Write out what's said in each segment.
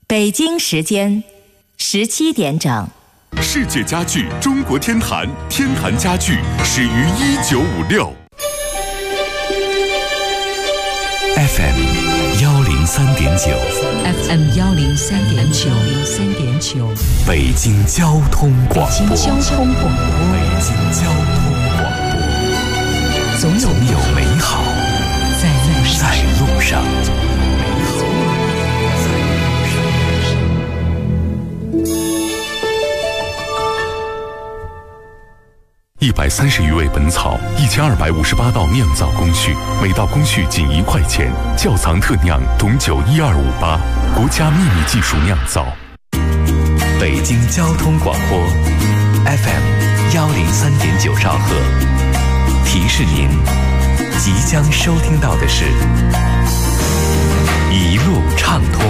北京时间17点整。 世界家具中国天坛，天坛家具始于1956。 FM 103.9 FM 103.9 北京交通广播。 北京交通广播。 北京交通广播。总有美好在路上。 130余味本草，1258道酿造工序，每道工序仅1块钱。窖藏特酿董酒12588，国家秘密技术酿造。 北京交通广播 FM 103.9兆赫，提示您，即将收听到的是一路畅通。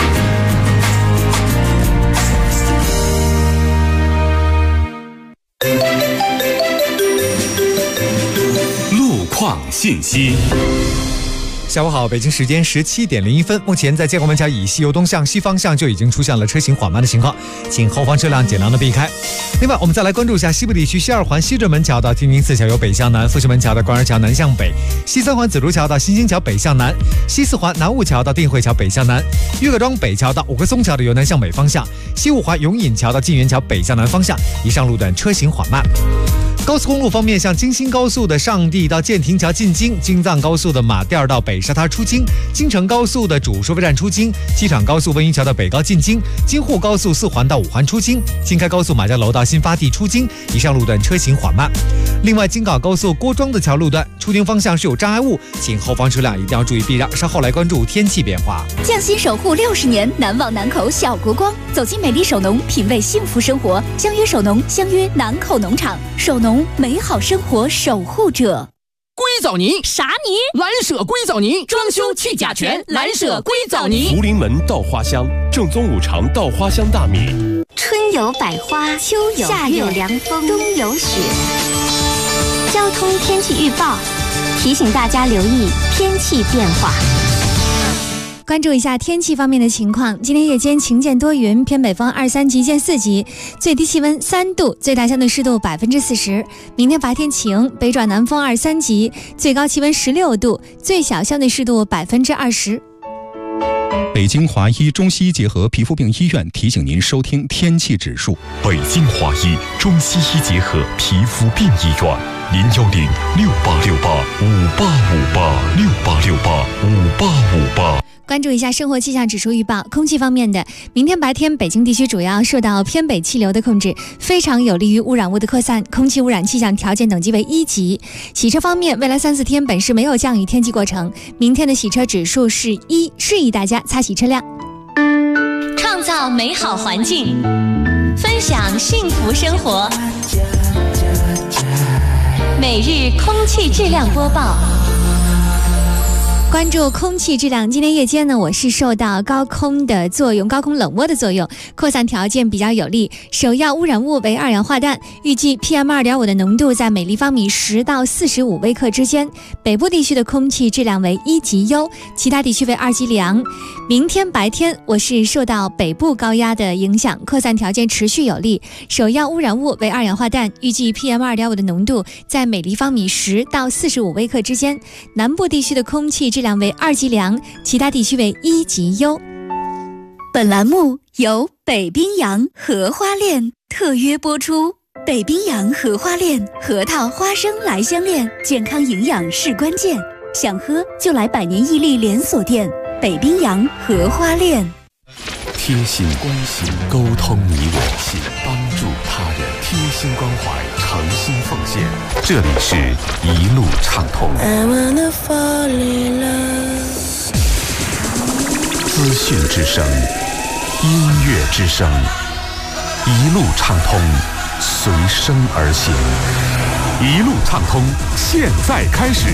况信息。 下午好，北京时间17点01分，目前在建国门桥以西由东向西方向就已经出现了车行缓慢的情况，请后方车辆尽量的避开。另外，我们再来关注一下西部地区西二环西直门桥到天津四桥由北向南，复兴门桥到官儿桥南向北，西三环紫竹桥到新兴桥北向南，西四环南雾桥到定慧桥北向南，岳各庄北桥到五棵松桥的由南向北方向，西五环永隐桥到晋源桥北向南方向，以上路段车行缓慢。高速公路方面，像京新高速的上地到建亭桥进京，京藏高速的马甸到北沙滩出京，京承高速的主收费站出京，机场高速温榆桥到北高进京，京沪高速四环到五环出京，京开高速马家楼到新发地出京，以上路段车行缓慢。另外，京港高速郭庄的桥路段出京方向是有障碍物，请后方车辆一定要注意避让。稍后来关注天气变化。 匠心守护60年，难忘南口小国光。走进美丽首农，品味幸福生活。相约首农，相约南口农场。首农，美好生活守护者。 硅藻泥啥泥？ 蓝舍硅藻泥，装修去甲醛，蓝舍硅藻泥。 福临门稻花香，正宗五常稻花香大米。 春有百花，秋有夏有凉风，冬有雪。交通天气预报提醒大家留意天气变化。 关注一下天气方面的情况，今天夜间晴见多云，偏北风2-3级见4级，最低气温3度，最大相对湿度40%。明天白天晴，北转南风2-3级，最高气温16度，最小相对湿度20%。 北京华医中西医结合皮肤病医院提醒您收听天气指数。 北京华医中西医结合皮肤病医院，010-6868-5858，6868-5858。 关注一下生活气象指数预报。空气方面的，明天白天北京地区主要受到偏北气流的控制，非常有利于污染物的扩散，空气污染气象条件等级为1级。洗车方面，未来3-4天本市没有降雨天气过程，明天的洗车指数是1，示意大家擦洗车辆。 创造美好环境，分享幸福生活。每日空气质量播报。 关注空气质量，今天夜间呢，我是受到高空的作用，高空冷涡的作用，扩散条件比较有利，首要污染物为二氧化氮，预计 PM2.5 的浓度在每立方米10到45微克之间，北部地区的空气质量为1级优，其他地区为2级良。明天白天我是受到北部高压的影响，扩散条件持续有利，首要污染物为二氧化氮，预计 PM2.5 的浓度在每立方米10到45微克之间，南部地区的空气质量为2级良，其他地区为1级优。 本栏目由北冰洋荷花恋特约播出。北冰洋荷花恋，核桃花生来相恋，健康营养是关键，想喝就来百年屹立连锁店北冰洋荷花恋。 贴心关心，沟通你我，帮助他人，贴心关怀，诚心奉献。这里是一路畅通。资讯之声，音乐之声，一路畅通，随声而行。一路畅通，现在开始。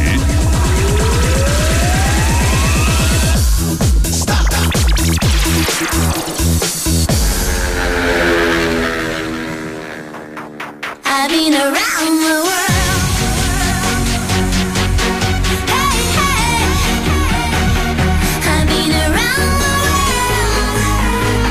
I've been around the world. Hey, hey. I've been around the world.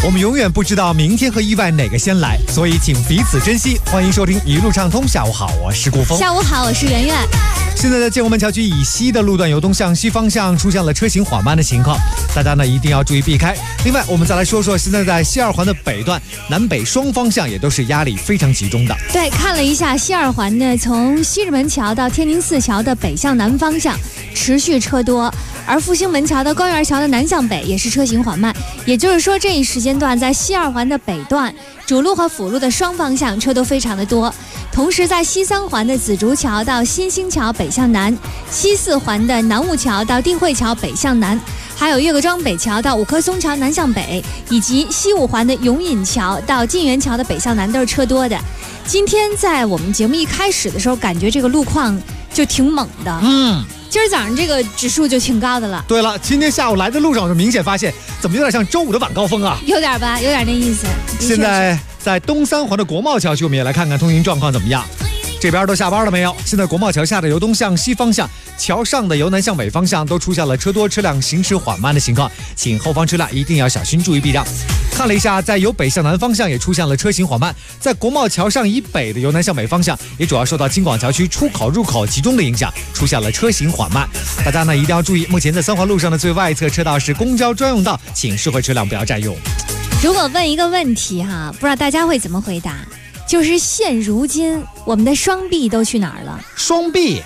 我们永远不知道明天和意外哪个先来，所以请彼此珍惜。欢迎收听一路畅通，下午好，我是顾峰。 下午好，我是圆圆。 现在在建国门桥区以西的路段由东向西方向出现了车行缓慢的情况，大家呢一定要注意避开。另外，我们再来说说现在在西二环的北段，南北双方向也都是压力非常集中的。 对，看了一下西二环呢，从西直门桥到天宁寺桥的北向南方向持续车多，而复兴门桥到高原桥的南向北也是车行缓慢。也就是说，这一时间段在西二环的北段，主路和辅路的双方向车都非常的多。同时，在西三环的紫竹桥到新兴桥北向南，西四环的南雾桥到定慧桥北向南，还有岳各庄北桥到五棵松桥南向北，以及西五环的永隐桥到晋源桥的北向南都是车多的。今天在我们节目一开始的时候，感觉这个路况就挺猛的。今儿早上这个指数就挺高的了。 对了，今天下午来的路上，我就明显发现，怎么有点像周五的晚高峰啊？ 有点吧，有点那意思。 现在在东三环的国贸桥区，我们也来看看通行状况怎么样。这边都下班了没有？现在国贸桥下的由东向西方向，桥上的由南向北方向都出现了车多车辆行驶缓慢的情况，请后方车辆一定要小心注意避让。看了一下，在由北向南方向也出现了车行缓慢，在国贸桥上以北的由南向北方向也主要受到京广桥区出口入口集中的影响，出现了车行缓慢。大家呢一定要注意，目前在三环路上的最外侧车道是公交专用道，请社会车辆不要占用。 如果问一个问题哈，不知道大家会怎么回答？就是现如今我们的双臂都去哪儿了？ 双臂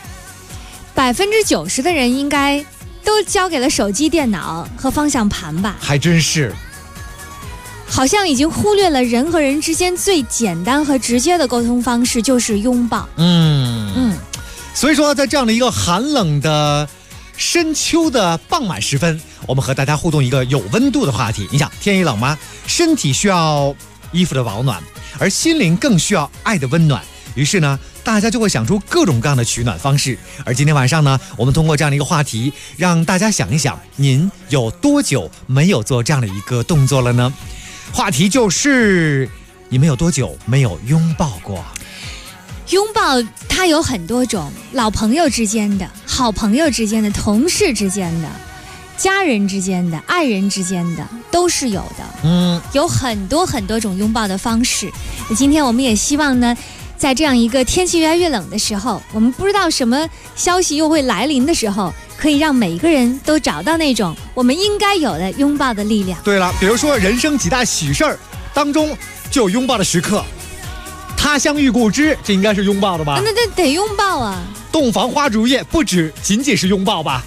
，90%的人应该都交给了手机、电脑和方向盘吧？ 还真是， 好像已经忽略了人和人之间最简单和直接的沟通方式，就是拥抱。 所以说，在这样的一个寒冷的深秋的傍晚时分，我们和大家互动一个有温度的话题。你想，天一冷吗？身体需要衣服的保暖，而心灵更需要爱的温暖。于是呢，大家就会想出各种各样的取暖方式。而今天晚上呢，我们通过这样的一个话题，让大家想一想，您有多久没有做这样的一个动作了呢？话题就是你们有多久没有拥抱过？ 拥抱它有很多种，老朋友之间的、好朋友之间的、同事之间的、家人之间的、爱人之间的，都是有的。有很多很多种拥抱的方式。今天我们也希望呢，在这样一个天气越来越冷的时候，我们不知道什么消息又会来临的时候，可以让每一个人都找到那种我们应该有的拥抱的力量。 对了，比如说人生几大喜事儿当中就有拥抱的时刻，他乡遇故知，这应该是拥抱的吧？ 那得拥抱啊！ 洞房花烛夜不仅仅是拥抱吧？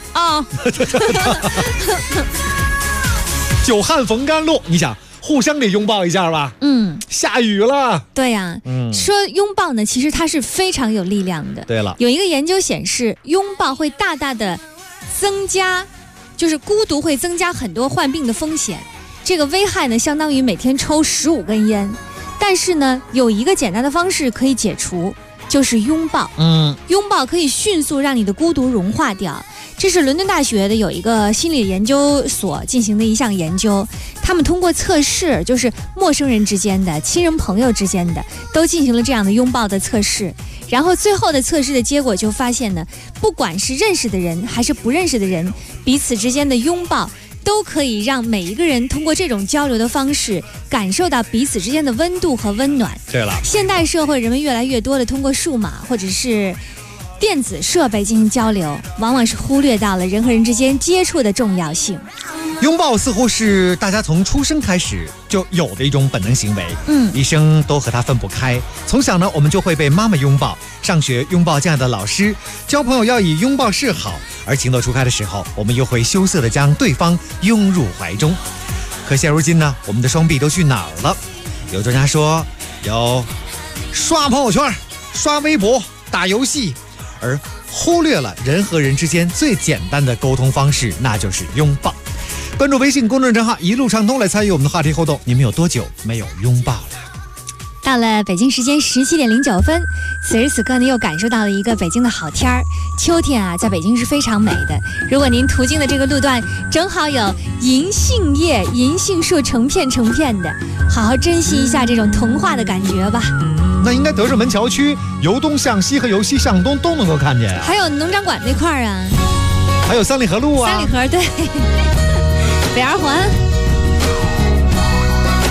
久旱逢甘露，你想互相得拥抱一下吧？下雨了。 对呀，说拥抱呢，其实它是非常有力量的。 对了， 有一个研究显示，拥抱会大大的增加，就是孤独会增加很多患病的风险。这个危害呢，相当于每天抽15根烟。但是呢，有一个简单的方式可以解除，就是拥抱。拥抱可以迅速让你的孤独融化掉。这是伦敦大学的有一个心理研究所进行的一项研究，他们通过测试，就是陌生人之间的、亲人朋友之间的，都进行了这样的拥抱的测试。然后最后的测试的结果就发现呢，不管是认识的人还是不认识的人，彼此之间的拥抱都可以让每一个人通过这种交流的方式感受到彼此之间的温度和温暖。 对了， 现代社会人们越来越多的通过数码或者是电子设备进行交流，往往是忽略到了人和人之间接触的重要性。 拥抱似乎是大家从出生开始就有的一种本能行为，一生都和它分不开。从小呢，我们就会被妈妈拥抱，上学拥抱这样的老师，交朋友要以拥抱示好，而情窦初开的时候，我们又会羞涩地将对方拥入怀中。可现如今呢，我们的双臂都去哪儿了？有专家说，有刷朋友圈、刷微博、打游戏，而忽略了人和人之间最简单的沟通方式，那就是拥抱。关注微信公众账号一路畅通来参与我们的话题互动，你们有多久没有拥抱了？ 到了北京时间17点09分，此时此刻呢，又感受到了一个北京的好天儿。秋天啊，在北京是非常美的。如果您途经的这个路段正好有银杏叶、银杏树成片成片的，好好珍惜一下这种童话的感觉吧。 那应该德胜门桥区由东向西和由西向东都能够看见啊。 还有农展馆那块儿啊， 还有三里河路啊。 三里河对，北二环。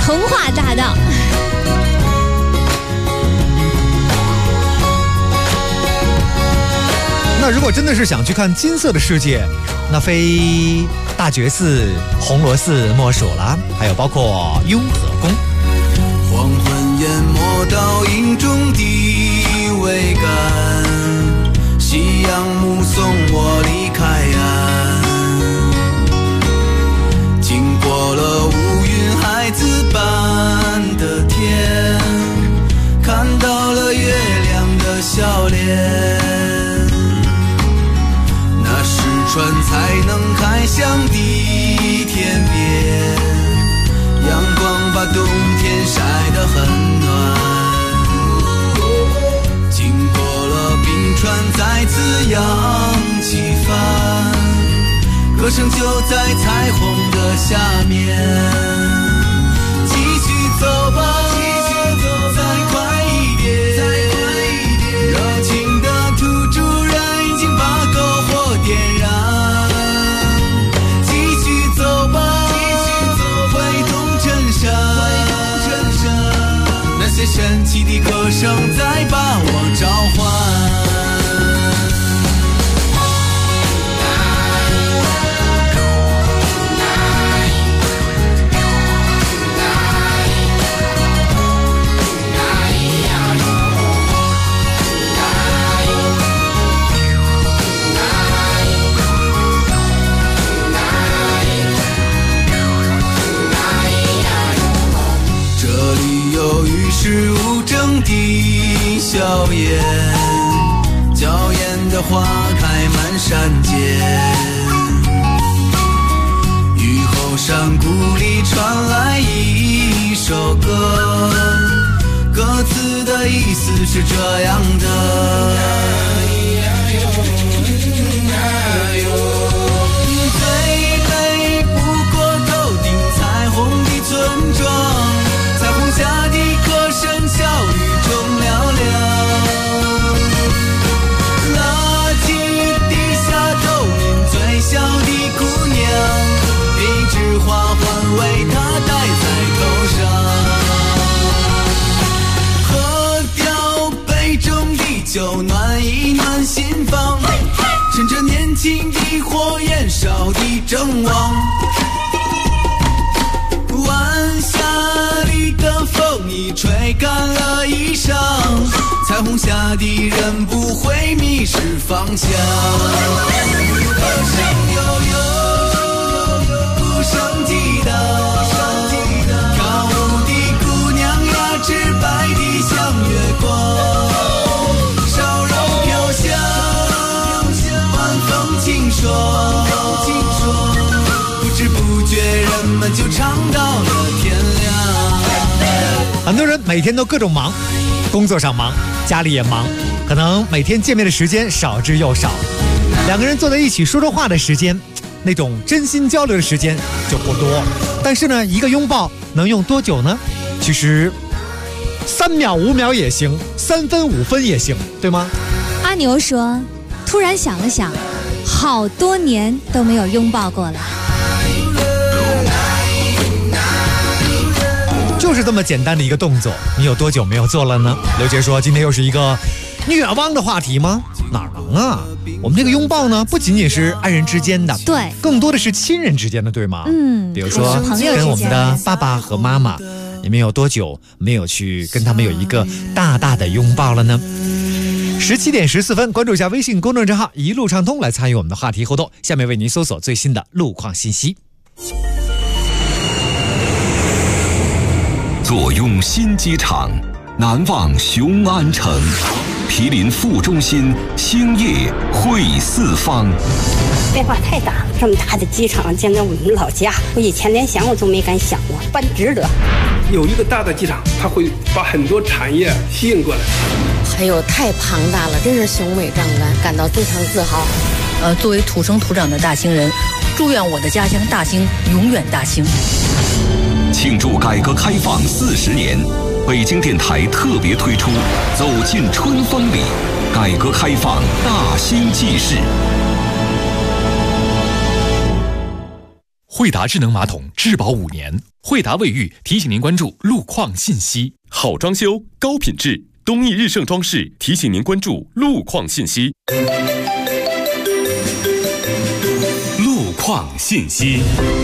童话大道。 那如果真的是想去看金色的世界，那非大觉寺、红螺寺莫属了，还有包括雍和宫。 黄昏淹没倒影中的桅杆，夕阳目送我离开岸，经过了乌云孩子般的天，看到了月亮的笑脸，那是船才能开向的天边，阳光把冬天晒得很暖，经过了冰川再次扬起帆，歌声就在彩虹的下面，继续走吧，再快一点，热情的土著人已经把篝火点燃，继续走吧，挥动衬衫，那些神奇的歌声在把我召唤。是无争的硝烟，娇艳的花开满山间，雨后山谷里传来一首歌，歌词的意思是这样的，最美不过头顶彩虹的村庄，彩虹下的歌声笑语中嘹亮，垃圾地下透明最小的姑娘，一枝花环为她戴在头上，喝掉杯中的酒暖一暖心房，趁着年轻的火焰烧的正旺，晚霞里的风已吹干了衣裳，彩虹下的人不会迷失方向，歌声悠悠，鼓声激荡，跳舞的姑娘呀，直白的像月光，烧肉飘香，晚风清爽，不知不觉人们就唱到了天亮。 很多人每天都各种忙，工作上忙，家里也忙，可能每天见面的时间少之又少，两个人坐在一起说说话的时间，那种真心交流的时间就不多。但是呢，一个拥抱能用多久呢？其实3秒5秒也行，3分5分也行，对吗？ 阿牛说，突然想了想，好多年都没有拥抱过了， 就是这么简单的一个动作，你有多久没有做了呢？刘杰说，今天又是一个虐汪的话题吗？哪能啊，我们这个拥抱呢，不仅仅是爱人之间的， 对， 更多的是亲人之间的，对吗？比如说朋友之间的， 跟我们的爸爸和妈妈，你们有多久没有去跟他们有一个大大的拥抱了呢？17点14分，关注一下微信公众账号一路畅通来参与我们的话题互动。下面为您搜索最新的路况信息。 坐拥新机场，难忘雄安城，毗邻副中心，兴业汇四方。 变化太大，这么大的机场，简直我们老家，我以前连想我都没敢想过，办值得。 有一个大的机场，它会把很多产业吸引过来。 还有太庞大了，真是雄伟壮观，感到非常自豪。 作为土生土长的大兴人，祝愿我的家乡大兴永远大兴。 庆祝改革开放40年，北京电台特别推出《走进春风里》，改革开放大兴纪事。 惠达智能马桶质保5年。惠达卫浴提醒您关注路况信息。 好装修，高品质，东义日盛装饰提醒您关注路况信息。 路况信息。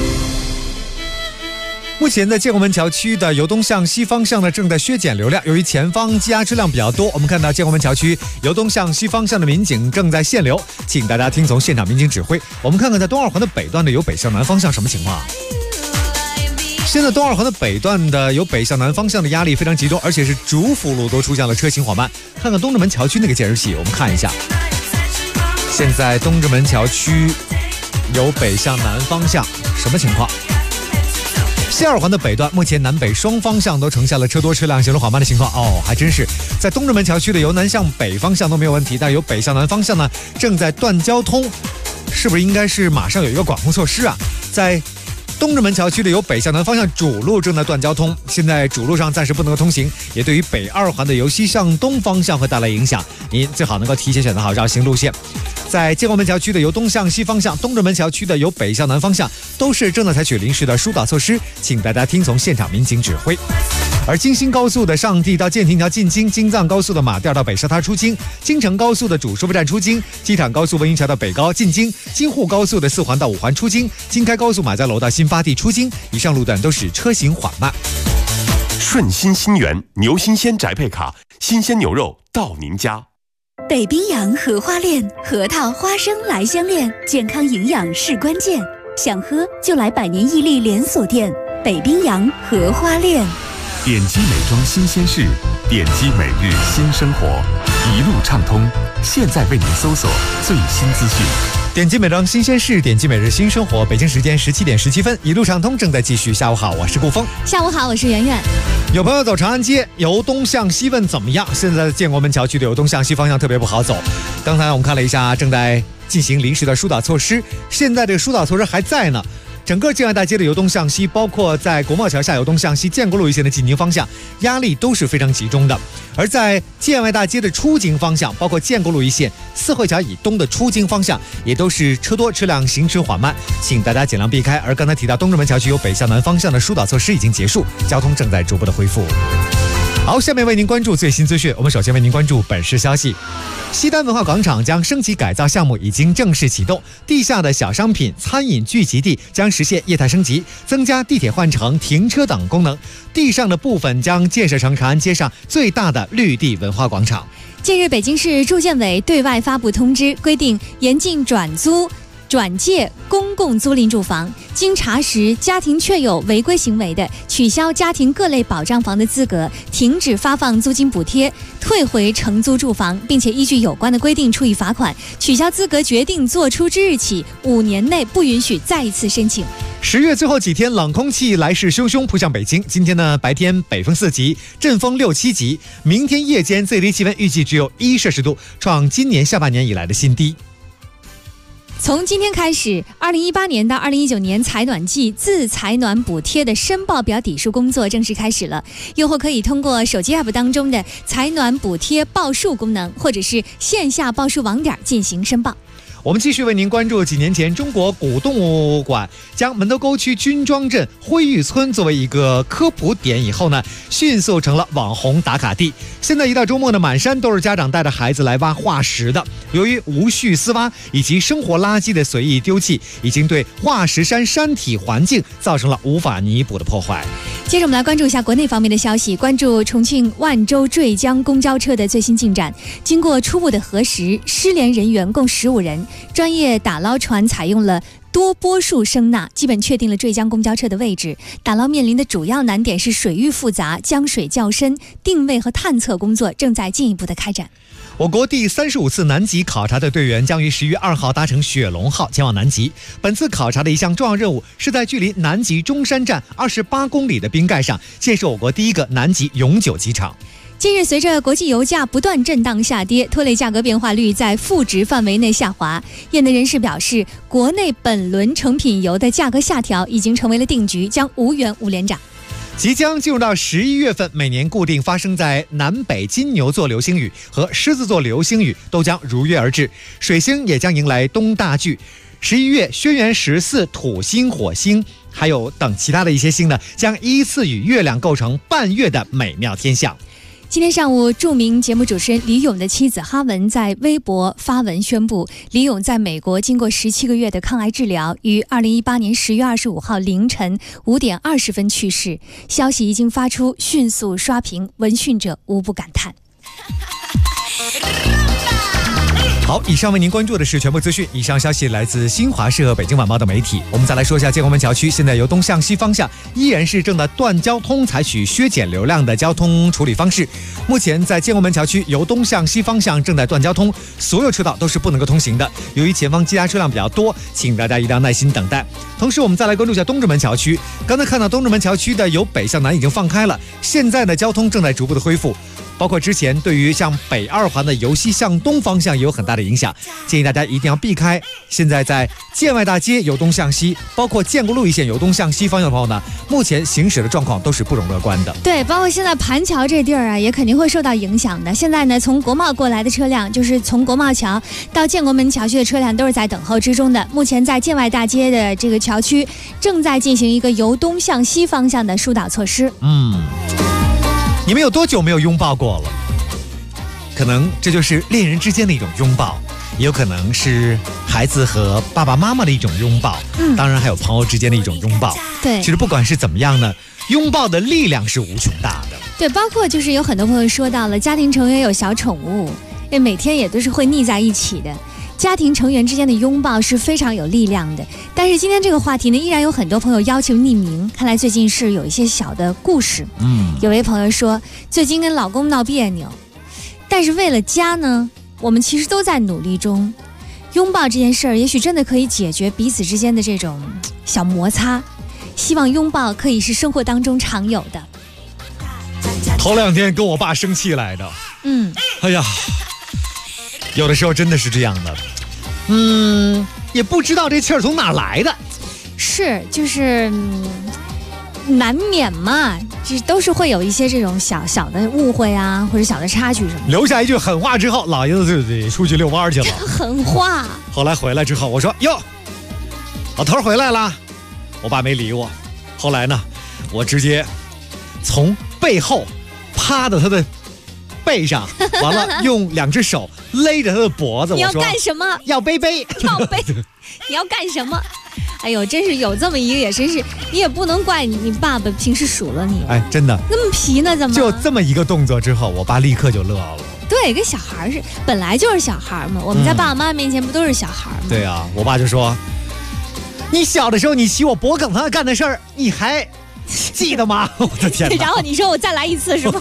目前在建国门桥区的由东向西方向呢正在削减流量，由于前方积压车辆比较多，我们看到建国门桥区由东向西方向的民警正在限流，请大家听从现场民警指挥。我们看看在东二环的北段的由北向南方向什么情况。现在东二环的北段的由北向南方向的压力非常集中，而且是主辅路都出现了车行缓慢。看看东直门桥区那个监视器，我们看一下，现在东直门桥区由北向南方向什么情况？西二环的北段，目前南北双方向都呈现了车多车辆行驶缓慢的情况。还真是在东直门桥区的由南向北方向都没有问题，但由北向南方向呢正在断交通，是不是应该是马上有一个管控措施啊？在东直门桥区的由北向南方向主路正在断交通，现在主路上暂时不能够通行，也对于北二环的由西向东方向会带来影响，您最好能够提前选择好绕行路线。在建国门桥区的由东向西方向，东直门桥区的由北向南方向都是正在采取临时的疏导措施，请大家听从现场民警指挥。而京新高速的上地到建亭桥进京，京藏高速的马甸到北沙滩出京，京承高速的主收费站出京，机场高速温榆桥到北高进京，京沪高速的4环到5环出京，京开高速马家楼到新发地出京，以上路段都是车行缓慢。 顺心新源牛新鲜宅配卡，新鲜牛肉到您家。 北冰洋荷花恋，核桃花生来相恋，健康营养是关键，想喝就来百年屹立连锁店北冰洋荷花恋。 点击美妆新鲜事，点击每日新生活，一路畅通，现在为您搜索最新资讯。 点击美妆新鲜事，点击每日新生活。北京时间17点17分，一路畅通正在继续。下午好，我是顾峰。 下午好，我是圆圆。 有朋友走长安街，由东向西问怎么样？现在建国门桥区的由东向西方向特别不好走。刚才我们看了一下，正在进行临时的疏导措施，现在这个疏导措施还在呢。整个建外大街的由东向西，包括在国贸桥下由东向西建国路一线的进京方向，压力都是非常集中的。而在建外大街的出京方向，包括建国路一线、四惠桥以东的出京方向，也都是车多车辆行驶缓慢，请大家尽量避开。而刚才提到东直门桥区由北向南方向的疏导措施已经结束，交通正在逐步的恢复。好，下面为您关注最新资讯。我们首先为您关注本市消息。西单文化广场将升级改造项目已经正式启动，地下的小商品、餐饮聚集地将实现业态升级，增加地铁换乘、停车等功能。地上的部分将建设成长安街上最大的绿地文化广场。 近日，北京市住建委对外发布通知，规定严禁转租、转借公共租赁住房，经查实家庭确有违规行为的，取消家庭各类保障房的资格，停止发放租金补贴，退回承租住房，并且依据有关的规定处以罚款。取消资格决定作出之日起5年内不允许再一次申请。 10月最后几天，冷空气来势汹汹扑向北京。今天呢，白天北风4级，阵风6、7级。明天夜间最低气温预计只有1摄氏度，创今年下半年以来的新低。 从今天开始，2018年到2019年采暖季自采暖补贴的申报表底数工作正式开始了。用户可以通过手机 App 当中的采暖补贴报数功能，或者是线下报数网点进行申报。 我们继续为您关注，几年前中国古动物馆将门头沟区军庄镇辉玉村作为一个科普点以后呢，迅速成了网红打卡地。现在一到周末呢，满山都是家长带着孩子来挖化石的。由于无序私挖以及生活垃圾的随意丢弃，已经对化石山山体环境造成了无法弥补的破坏。 接着我们来关注一下国内方面的消息，关注重庆万州坠江公交车的最新进展。经过初步的核实，失联人员共15人，专业打捞船采用了多波束声呐，基本确定了坠江公交车的位置。打捞面临的主要难点是水域复杂、江水较深，定位和探测工作正在进一步的开展。 我国第35次南极考察队队员将于10月2号搭乘雪龙号前往南极。本次考察的一项重要任务是在距离南极中山站28公里的冰盖上建设我国第一个南极永久机场。 近日，随着国际油价不断震荡下跌，拖累价格变化率在负值范围内下滑。业内人士表示，国内本轮成品油的价格下调已经成为了定局，将无缘无连涨。 即将进入到11月份，每年固定发生在南北金牛座流星雨和狮子座流星雨都将如约而至，水星也将迎来东大距。 11月轩辕14土星、火星，还有等其他的一些星呢，将依次与月亮构成半月的美妙天象。 今天上午，著名节目主持人李咏的妻子哈文在微博发文宣布，李咏在美国经过17个月的抗癌治疗，于2018年10月25号凌晨5点20分去世。消息一经发出，迅速刷屏，闻讯者无不感叹。 好，以上为您关注的是全部资讯。以上消息来自新华社、北京晚报的媒体。我们再来说一下建国门桥区，现在由东向西方向依然是正在断交通，采取削减流量的交通处理方式。目前在建国门桥区由东向西方向正在断交通，所有车道都是不能够通行的。由于前方积压车辆比较多，请大家一定要耐心等待。同时，我们再来关注一下东直门桥区。刚才看到东直门桥区的由北向南已经放开了，现在呢交通正在逐步的恢复。包括之前对于像北二环的由西向东方向也有很大的影响，建议大家一定要避开。现在在建外大街由东向西，包括建国路一线由东向西方向的朋友呢，目前行驶的状况都是不容乐观的。 对，包括现在盘桥这地儿啊，也肯定会受到影响的。现在呢，从国贸过来的车辆，就是从国贸桥到建国门桥区的车辆，都是在等候之中的。目前在建外大街的这个桥区，正在进行一个由东向西方向的疏导措施。 你们有多久没有拥抱过了？可能这就是恋人之间的一种拥抱，也有可能是孩子和爸爸妈妈的一种拥抱，当然还有朋友之间的一种拥抱。 对， 其实不管是怎么样呢，拥抱的力量是无穷大的。 对，包括就是有很多朋友说到了家庭成员有小宠物，每天也都是会腻在一起的。家庭成员之间的拥抱是非常有力量的，但是今天这个话题呢，依然有很多朋友要求匿名。看来最近是有一些小的故事。有位朋友说，最近跟老公闹别扭，但是为了家呢，我们其实都在努力中。拥抱这件事儿，也许真的可以解决彼此之间的这种小摩擦。希望拥抱可以是生活当中常有的。 头2天跟我爸生气来的，哎呀。有的时候真的是这样的，也不知道这气儿从哪来的， 是就是难免嘛，这都是会有一些这种小小的误会啊，或者小的插曲什么的。 留下一句狠话之后，老爷子就得出去遛弯去了。 狠话。 后来回来之后，我说哟，老头回来了，我爸没理我。后来呢，我直接从背后趴到他的背上，完了用2只手勒着他的脖子。 你要干什么？ 要背。 要背。你要干什么？哎呦，真是有这么一个，也真是你也不能怪你爸爸平时数了你。 哎，真的那么皮呢？怎么就这么一个动作之后，我爸立刻就乐了。 对，跟小孩是本来就是小孩嘛，我们在爸爸妈妈面前不都是小孩吗？ 对啊，我爸就说，你小的时候你骑我脖梗上干的事儿，你还记得吗？我的天哪！ 然后你说我再来一次是吗？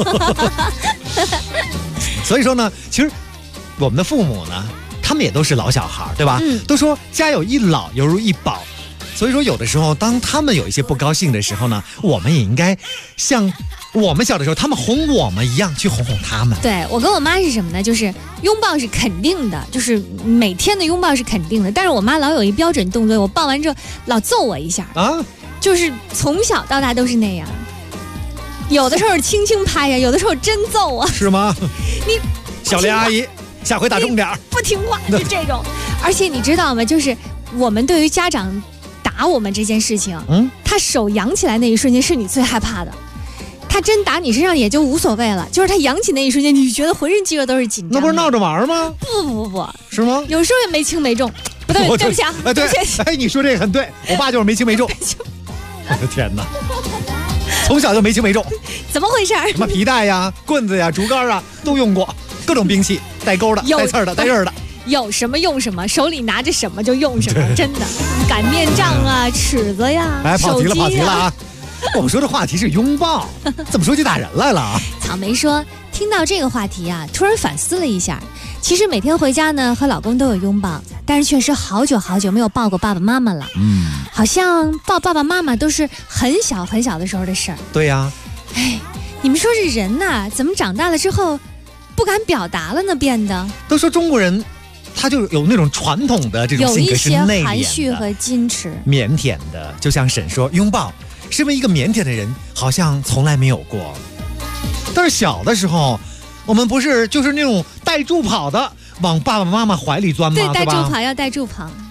所以说呢，其实我们的父母呢，他们也都是老小孩，对吧？都说家有一老犹如一宝，所以说有的时候当他们有一些不高兴的时候呢，我们也应该像我们小的时候他们哄我们一样去哄哄他们。 对，我跟我妈是什么呢？就是拥抱是肯定的，就是每天的拥抱是肯定的，但是我妈老有一标准动作，我抱完之后老揍我一下啊，就是从小到大都是那样。有的时候轻轻拍呀，有的时候真揍啊。 是吗？ 你小莲阿姨，下回打重点， 不听话就这种。而且你知道吗？就是我们对于家长打我们这件事情，他手扬起来那一瞬间是你最害怕的。他真打你身上也就无所谓了，就是他扬起那一瞬间，你觉得浑身肌肉都是紧张的。 那不是闹着玩吗？ 不， 是吗？ 有时候也没轻没重。不对，对不起啊， 对，哎，你说这个很对，我爸就是没轻没重。我的天哪！从小就没轻没重， 怎么回事？ 什么皮带呀、棍子呀、竹竿啊，都用过，各种兵器，带钩的、带刺的、带刃的， 有什么用什么，手里拿着什么就用什么，真的。擀面杖啊、尺子呀、 哎，跑题了啊！我们说的话题是拥抱，怎么说就打人来了啊？ 草莓说，听到这个话题啊，突然反思了一下。其实每天回家呢，和老公都有拥抱，但是确实好久没有抱过爸爸妈妈了。好像抱爸爸妈妈都是很小很小的时候的事儿。 对呀。 哎，你们说这人呐，怎么长大了之后不敢表达了呢？变得都说中国人他就有那种传统的这种性格是内敛的， 有一些含蓄和矜持、 腼腆的。就像沈说，拥抱身为一个腼腆的人，好像从来没有过。但是小的时候，我们不是就是那种带助跑的往爸爸妈妈怀里钻吗？ 对，带助跑要带助跑。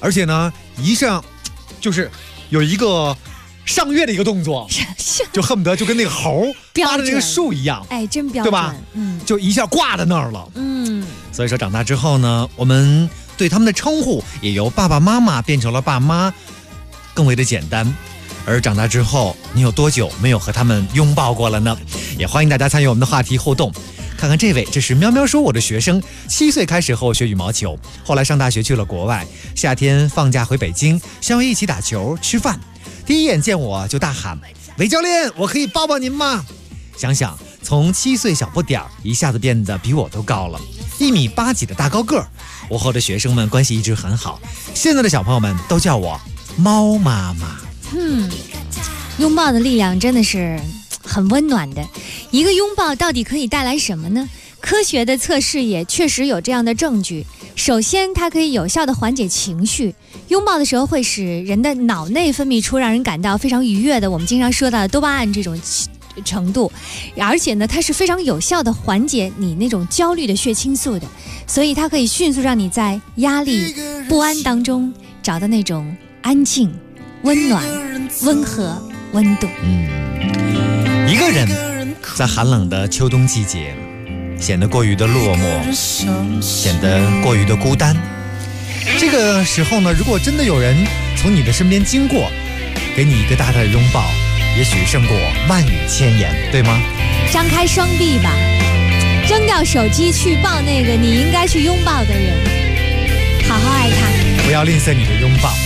而且呢，一上就是有一个上跃的一个动作，就恨不得就跟那个猴扒着那个树一样， 哎，真标准， 对吧？就一下挂在那儿了。所以说长大之后呢，我们对他们的称呼也由爸爸妈妈变成了爸妈，更为的简单。而长大之后，你有多久没有和他们拥抱过了呢？也欢迎大家参与我们的话题互动。看看这位，这是喵喵说我的学生，7岁开始和我学羽毛球，后来上大学去了国外，夏天放假回北京，相约一起打球吃饭。第一眼见我就大喊：“韦教练，我可以抱抱您吗？”想想从7岁小不点儿一下子变得比我都高了，1米8几的大高个儿。我和我的学生们关系一直很好，现在的小朋友们都叫我猫妈妈。 拥抱的力量真的是很温暖的。一个拥抱到底可以带来什么呢？科学的测试也确实有这样的证据。首先，它可以有效的缓解情绪。拥抱的时候会使人的脑内分泌出让人感到非常愉悦的，我们经常说到的多巴胺这种程度，而且呢，它是非常有效的缓解你那种焦虑的血清素的，所以它可以迅速让你在压力、不安当中找到那种安静、温暖、温和、温度。 一个人在寒冷的秋冬季节，显得过于的落寞，显得过于的孤单。这个时候呢，如果真的有人从你的身边经过，给你一个大大的拥抱，也许胜过万语千言，对吗？ 张开双臂吧，扔掉手机去抱那个你应该去拥抱的人，好好爱他， 不要吝啬你的拥抱。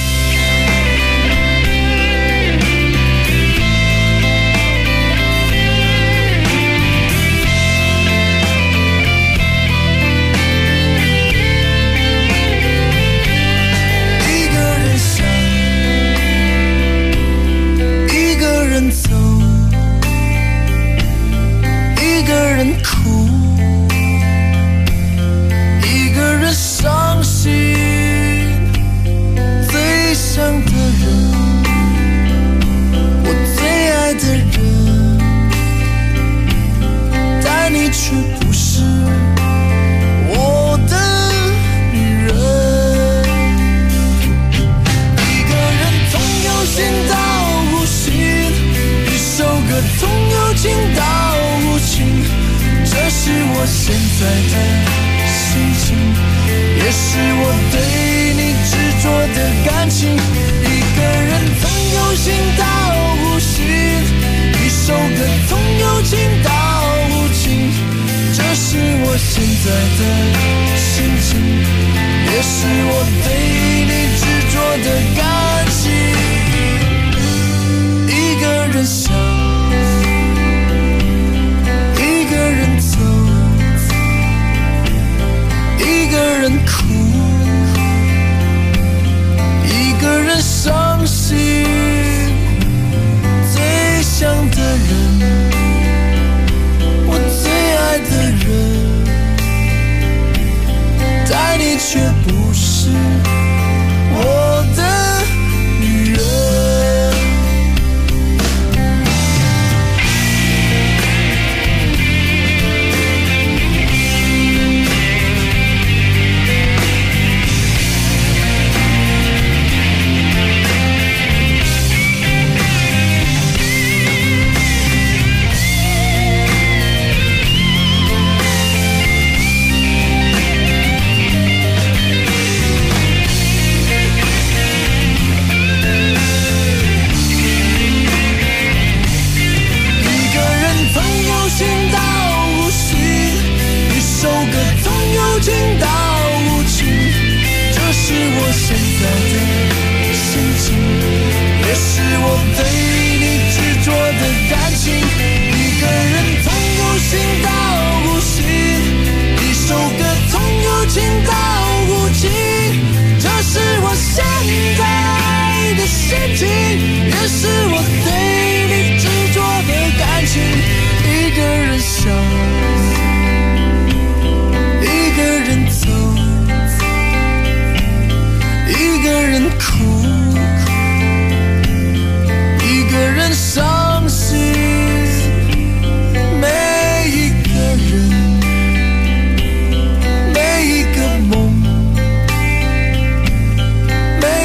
每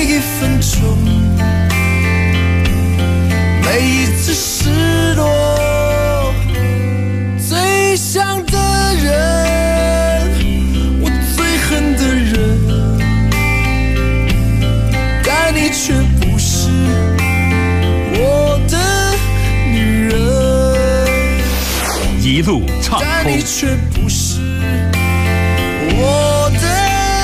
路畅通。 但你却不是我的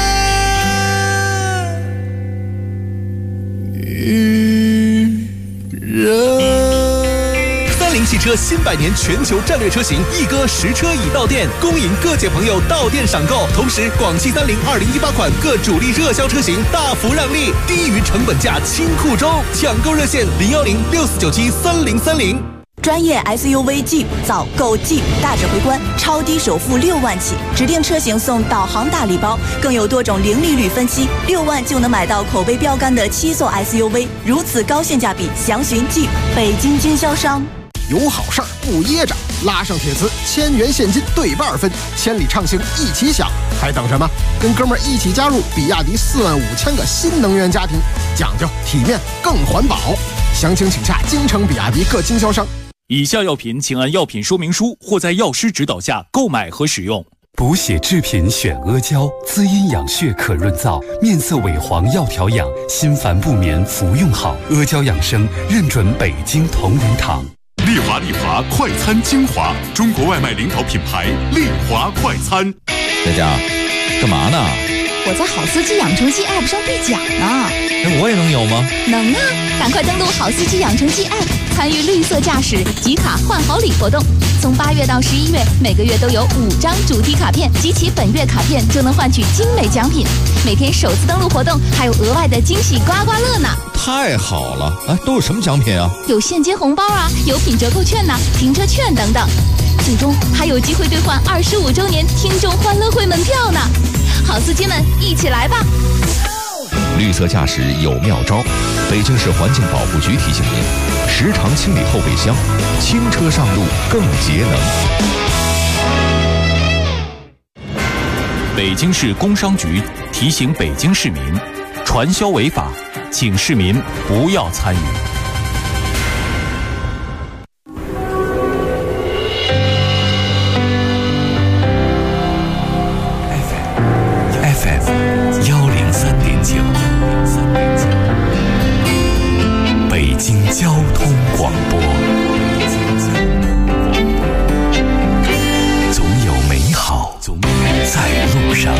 女人。 30汽车新100年全球战略车型一哥实车已到店，恭迎各界朋友到店赏购。同时，广汽30 2018款各主力热销车型大幅让利，低于成本价清库中，抢购热线01064973030。 专业 SUV Jeep 早购 Jeep 大指挥官，超低首付6万起，指定车型送导航大礼包，更有多种零利率分期，6万就能买到口碑标杆的7座 SUV， 如此高性价比，详询 Jeep 北京经销商。 有好事儿不噎着，拉上铁磁，1000元现金对半分，千里畅行一起享，还等什么？跟哥们儿一起加入比亚迪45000个新能源家庭，讲究体面更环保。详情请洽京城比亚迪各经销商。 以下药品请按药品说明书或在药师指导下购买和使用。 补血制品选阿胶，滋阴养血可润燥，面色萎黄要调养，心烦不眠服用好。阿胶养生认准北京同仁堂。 丽华快餐精华，中国外卖领导品牌丽华快餐。 佳佳，干嘛呢？ 我在好司机养成记 App 上兑奖呢。 我也能有吗？ 能啊！赶快登录好司机养成记 App， 参与绿色驾驶集卡换好礼活动。从8月到11月，每个月都有5张主题卡片，集齐本月卡片就能换取精美奖品。每天首次登录活动还有额外的惊喜刮刮乐呢！ 太好了！都有什么奖品啊？ 有现金红包啊，有品折扣券呐，停车券等等。最终还有机会兑换25周年听众欢乐会门票呢！好司机们，一起来吧！ 绿色驾驶有妙招，北京市环境保护局提醒您：时常清理后备箱，轻车上路更节能。 北京市工商局提醒北京市民，传销违法，请市民不要参与。 FM 103.9，北京交通广播，总有美好在路上。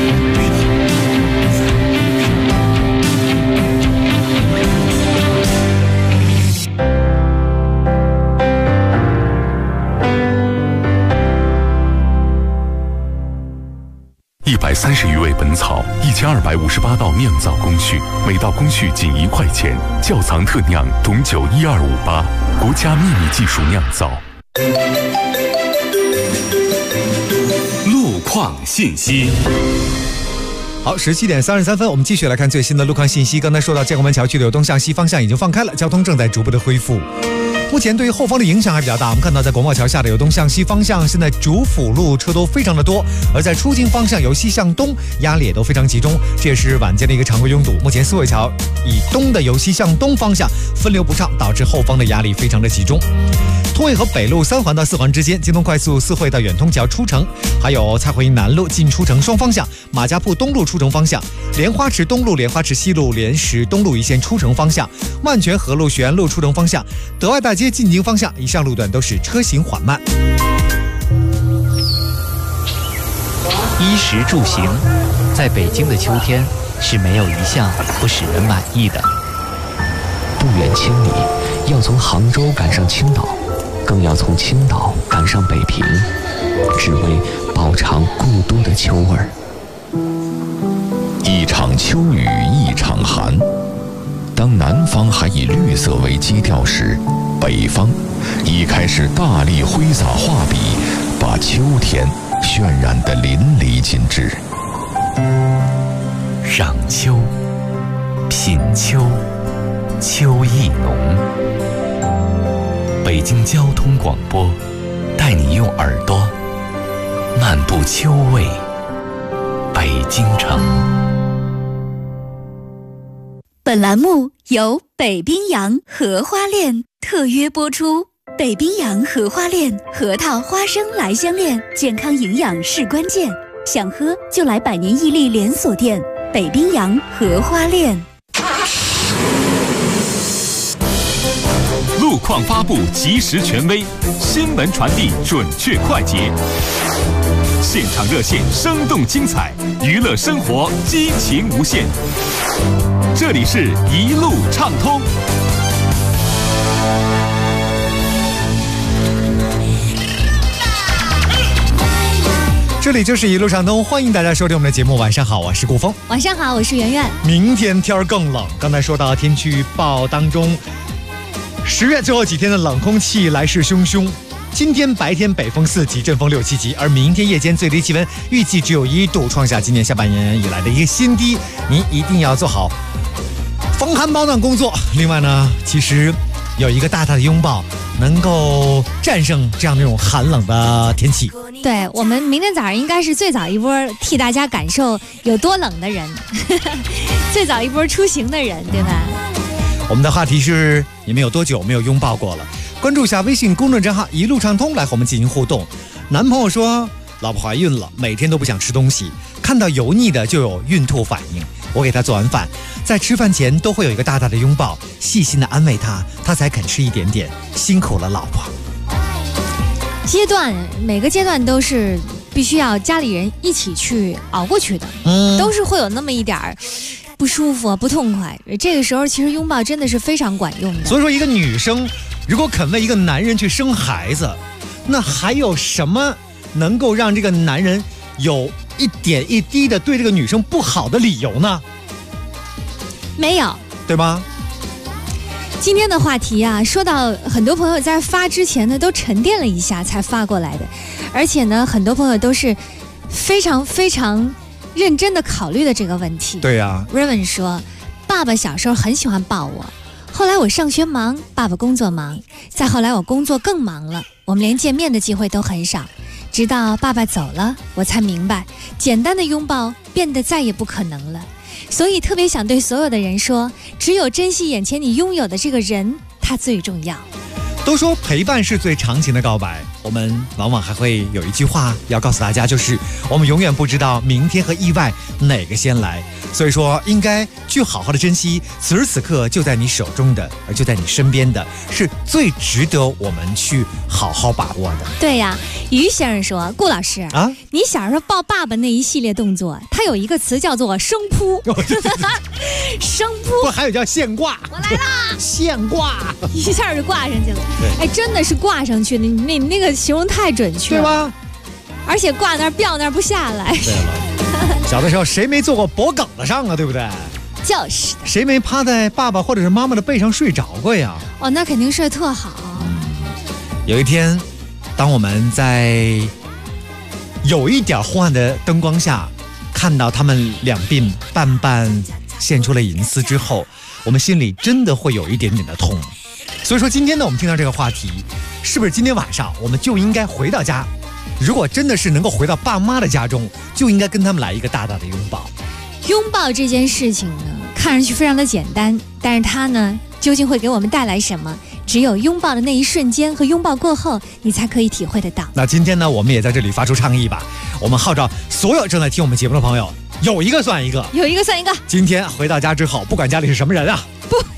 130余味本草，1258道酿造工序，每道工序仅1块钱。窖藏特酿董酒12588，国家秘密技术酿造。 路况信息。 好，17点33分，我们继续来看最新的路况信息。刚才说到建国门桥区的有东向西方向已经放开了，交通正在逐步的恢复。目前对于后方的影响还比较大，我们看到在国贸桥下的有东向西方向，现在主辅路车都非常的多，而在出京方向由西向东压力也都非常集中，这也是晚间的一个常规拥堵。目前四惠桥以东的由西向东方向分流不畅，导致后方的压力非常的集中。通惠河北路3环到4环之间，京东快速四惠到远通桥出城，还有蔡回南路进出城双方向，马家铺东路出城方向，莲花池东路、莲花池西路、莲石东路一线出城方向，万泉河路、学安路出城方向，德外大街进京方向，以上路段都是车行缓慢。 衣食住行，在北京的秋天是没有一项不使人满意的。 不远千里，要从杭州赶上青岛，更要从青岛赶上北平，只为饱尝故都的秋味儿。一场秋雨一场寒，当南方还以绿色为基调时，北方已开始大力挥洒画笔，把秋天渲染得淋漓尽致。 赏秋，品秋，秋意浓。北京交通广播带你用耳朵漫步秋味北京城。 本栏目由北冰洋荷花恋特约播出。北冰洋荷花恋核桃花生来香恋，健康营养是关键，想喝就来百年屹立连锁店北冰洋荷花恋。 路况发布及时权威，新闻传递准确快捷，现场热线生动精彩，娱乐生活激情无限。这里是一路畅通。 这里就是一路畅通，欢迎大家收听我们的节目。晚上好，我是顾峰。 晚上好，我是圆圆。 明天天儿更冷，刚才说到天气预报当中，10月最后几天的冷空气来势汹汹。今天白天北风4级，阵风6、7级，而明天夜间最低气温预计只有1度，创下今年下半年以来的一个新低。您一定要做好防寒保暖工作。另外呢，其实有一个大大的拥抱，能够战胜这样那种寒冷的天气。 对，我们明天早上应该是最早一波替大家感受有多冷的人，最早一波出行的人，对吧？ 我们的话题是：你们有多久没有拥抱过了？关注一下微信公众账号一路畅通，来和我们进行互动。男朋友说老婆怀孕了，每天都不想吃东西，看到油腻的就有孕吐反应。我给他做完饭，在吃饭前都会有一个大大的拥抱，细心的安慰他，他才肯吃一点点。辛苦了，老婆。 每个阶段都是必须要家里人一起去熬过去的，都是会有那么一点儿不舒服、不痛快。这个时候，其实拥抱真的是非常管用的。 所以说，一个女生如果肯为一个男人去生孩子，那还有什么能够让这个男人有一点一滴的对这个女生不好的理由呢？ 没有， 对吧？ 今天的话题啊，说到很多朋友在发之前呢，都沉淀了一下才发过来的，而且呢，很多朋友都是非常非常认真的考虑的这个问题。 对呀 ，Raven 说，爸爸小时候很喜欢抱我，后来我上学忙，爸爸工作忙，再后来我工作更忙了，我们连见面的机会都很少。直到爸爸走了，我才明白，简单的拥抱变得再也不可能了。所以特别想对所有的人说，只有珍惜眼前你拥有的这个人，他最重要。 都说陪伴是最长情的告白，我们往往还会有一句话要告诉大家，就是我们永远不知道明天和意外哪个先来，所以说应该去好好的珍惜此时此刻就在你手中的，而就在你身边的，是最值得我们去好好把握的。 对呀，于先生说，顾老师啊，你小时候抱爸爸那一系列动作，它有一个词叫做生扑，生扑， 不还有叫现挂？ 我来啦， 现挂， 一下就挂上去了。哎，真的是挂上去的，你那个形容太准确了， 对吧？ 而且挂那儿吊那儿不下来。 对了，小的时候谁没坐过脖梗子上啊？对不对？ 就是的。 谁没趴在爸爸或者是妈妈的背上睡着过呀？ 哦，那肯定睡得特好。 有一天，当我们在有一点昏暗的灯光下，看到他们两鬓半半现出了银丝之后，我们心里真的会有一点点的痛。所以说今天呢，我们听到这个话题，是不是今天晚上我们就应该回到家？如果真的是能够回到爸妈的家中，就应该跟他们来一个大大的拥抱。 拥抱这件事情呢，看上去非常的简单，但是它呢，究竟会给我们带来什么？只有拥抱的那一瞬间和拥抱过后，你才可以体会得到。 那今天呢，我们也在这里发出倡议吧，我们号召所有正在听我们节目的朋友，有一个算一个， 有一个算一个。 今天回到家之后，不管家里是什么人啊，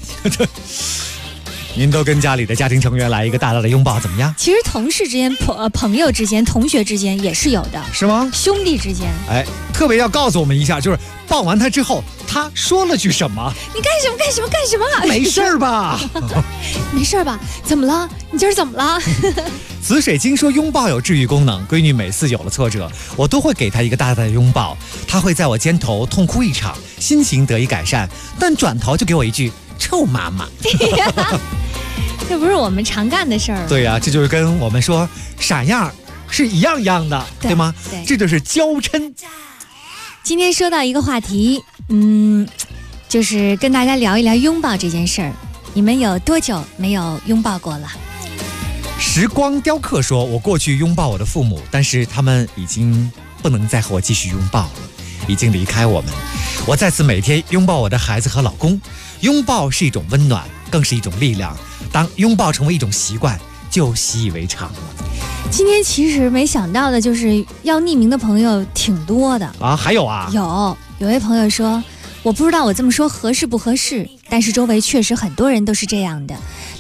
您都跟家里的家庭成员来一个大大的拥抱，怎么样？ 其实同事之间、朋友之间、同学之间也是有的， 是吗？ 兄弟之间， 哎，特别要告诉我们一下，就是抱完他之后，他说了句什么？ 你干什么？干什么？干什么？ 没事吧？ 没事吧？怎么了？你今儿怎么了？ 紫水晶说拥抱有治愈功能，闺女每次有了挫折，我都会给她一个大大的拥抱，她会在我肩头痛哭一场，心情得以改善，但转头就给我一句臭妈妈。 这不是我们常干的事儿。 对呀，这就是跟我们说傻样是一样的，对吗？ 对， 这就是娇嗔。 今天说到一个话题，就是跟大家聊一聊拥抱这件事儿。你们有多久没有拥抱过了？ 时光雕刻说，我过去拥抱我的父母，但是他们已经不能再和我继续拥抱了，已经离开我们。我在此每天拥抱我的孩子和老公，拥抱是一种温暖，更是一种力量。当拥抱成为一种习惯，就习以为常了。 今天其实没想到的就是要匿名的朋友挺多的啊，还有啊， 有位朋友说，我不知道我这么说合适不合适，但是周围确实很多人都是这样的。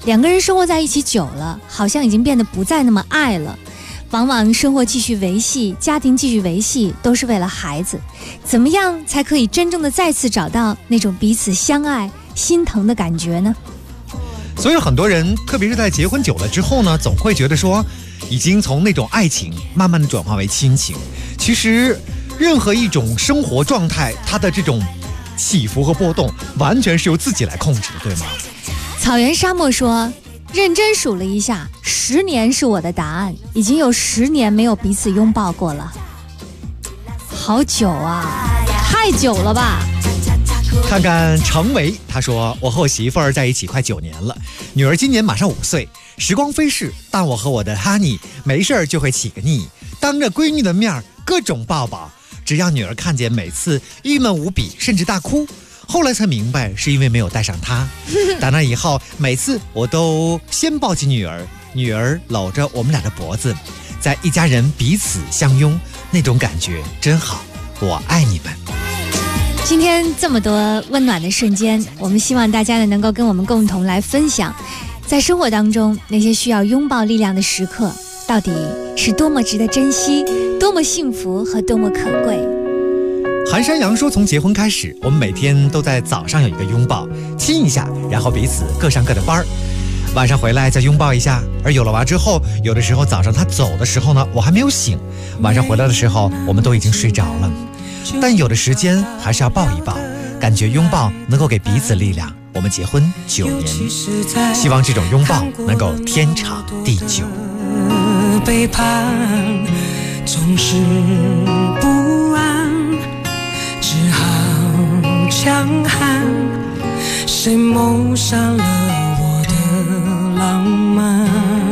两个人生活在一起久了，好像已经变得不再那么爱了。往往生活继续维系，家庭继续维系，都是为了孩子。怎么样才可以真正的再次找到那种彼此相爱、心疼的感觉呢？ 所以很多人，特别是在结婚久了之后呢，总会觉得说，已经从那种爱情慢慢的转化为亲情。其实，任何一种生活状态，它的这种起伏和波动，完全是由自己来控制的，对吗？ 草原沙漠说，认真数了一下，10年是我的答案，已经有10年没有彼此拥抱过了，好久啊，太久了吧。 看看程维，他说我和我媳妇儿在一起快9年了，女儿今年马上5岁，时光飞逝，但我和我的 Honey 没事就会起个腻，当着闺女的面各种抱抱，只要女儿看见每次郁闷无比，甚至大哭。后来才明白是因为没有带上她。打那以后，每次我都先抱起女儿，女儿搂着我们俩的脖子，在一家人彼此相拥，那种感觉真好，我爱你们。 今天这么多温暖的瞬间，我们希望大家呢能够跟我们共同来分享，在生活当中那些需要拥抱力量的时刻，到底是多么值得珍惜，多么幸福和多么可贵。 韩山阳说，从结婚开始，我们每天都在早上有一个拥抱，亲一下，然后彼此各上各的班儿，晚上回来再拥抱一下。而有了娃之后，有的时候早上他走的时候呢，我还没有醒，晚上回来的时候我们都已经睡着了，但有的时间还是要抱一抱，感觉拥抱能够给彼此力量。我们结婚9年，希望这种拥抱能够天长地久。 背叛总是不安，只好强悍，谁谋杀了我的浪漫？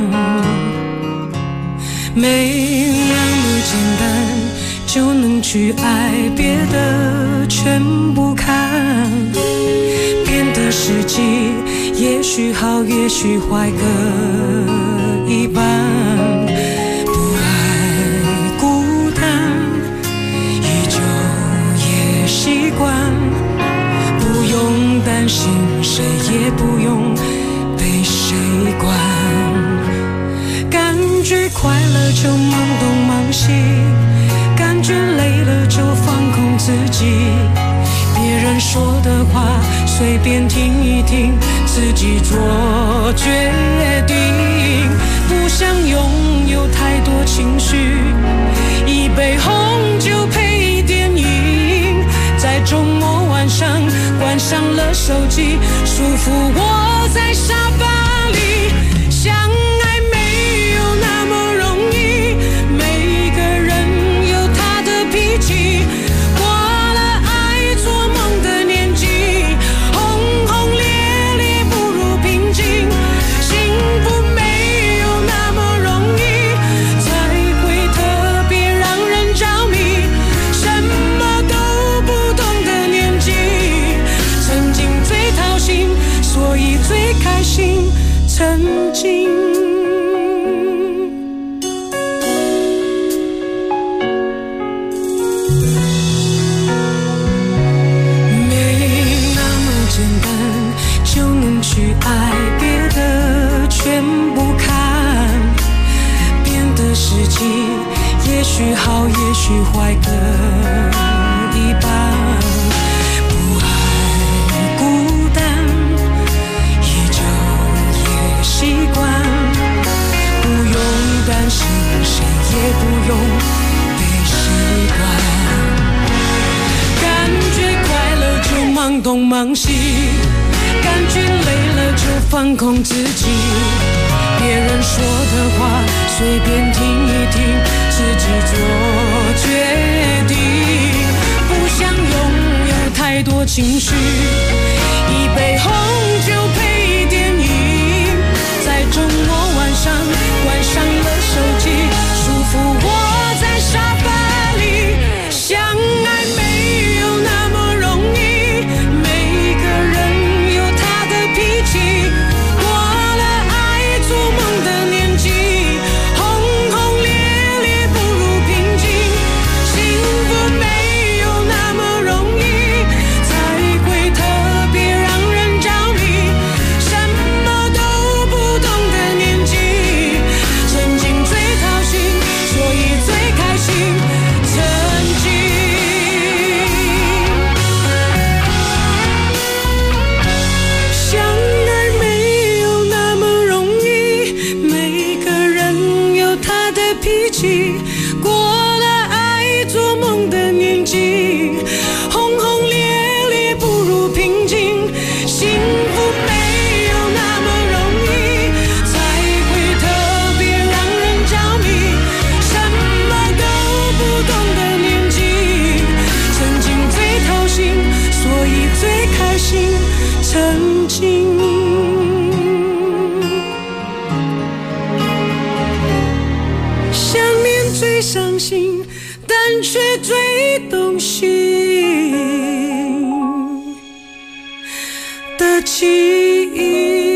没那么简单就能去爱，别的全不看，变得实际，也许好也许坏各一半，不爱孤单，依旧也习惯，不用担心谁，也不用被谁管，感觉快乐就忙东忙西，感觉累了就放空自己，别人说的话随便听一听，自己做决定，不想拥有太多情绪，一杯红酒配电影，在周末晚上关上了手机，舒服窝在沙发里，相爱没有那么容易，每个人有他的脾气，过了爱做梦的年纪，轰轰烈烈不如平静，幸福没有那么容易，才会特别让人着迷，什么都不懂的年纪，曾经最掏心，所以最开心，曾经去爱，别的全不看，变得实际，也许好也许坏各一半，不爱孤单，依旧也习惯，不用担心谁，也不用被谁管，感觉快乐就忙东忙西，感觉累了就放空自己，别人说的话随便听一听，自己做决定，不想拥有太多情绪，一杯红酒配电影，在周末晚上关上了手机，舒服窝在沙发里，相爱没有那么容易，每个人脾气，过了爱做梦的年纪，轰轰烈烈不如平静，幸福没有那么容易，才会特别让人着迷，什么都曾经。想念最伤心，但却最动心的记忆。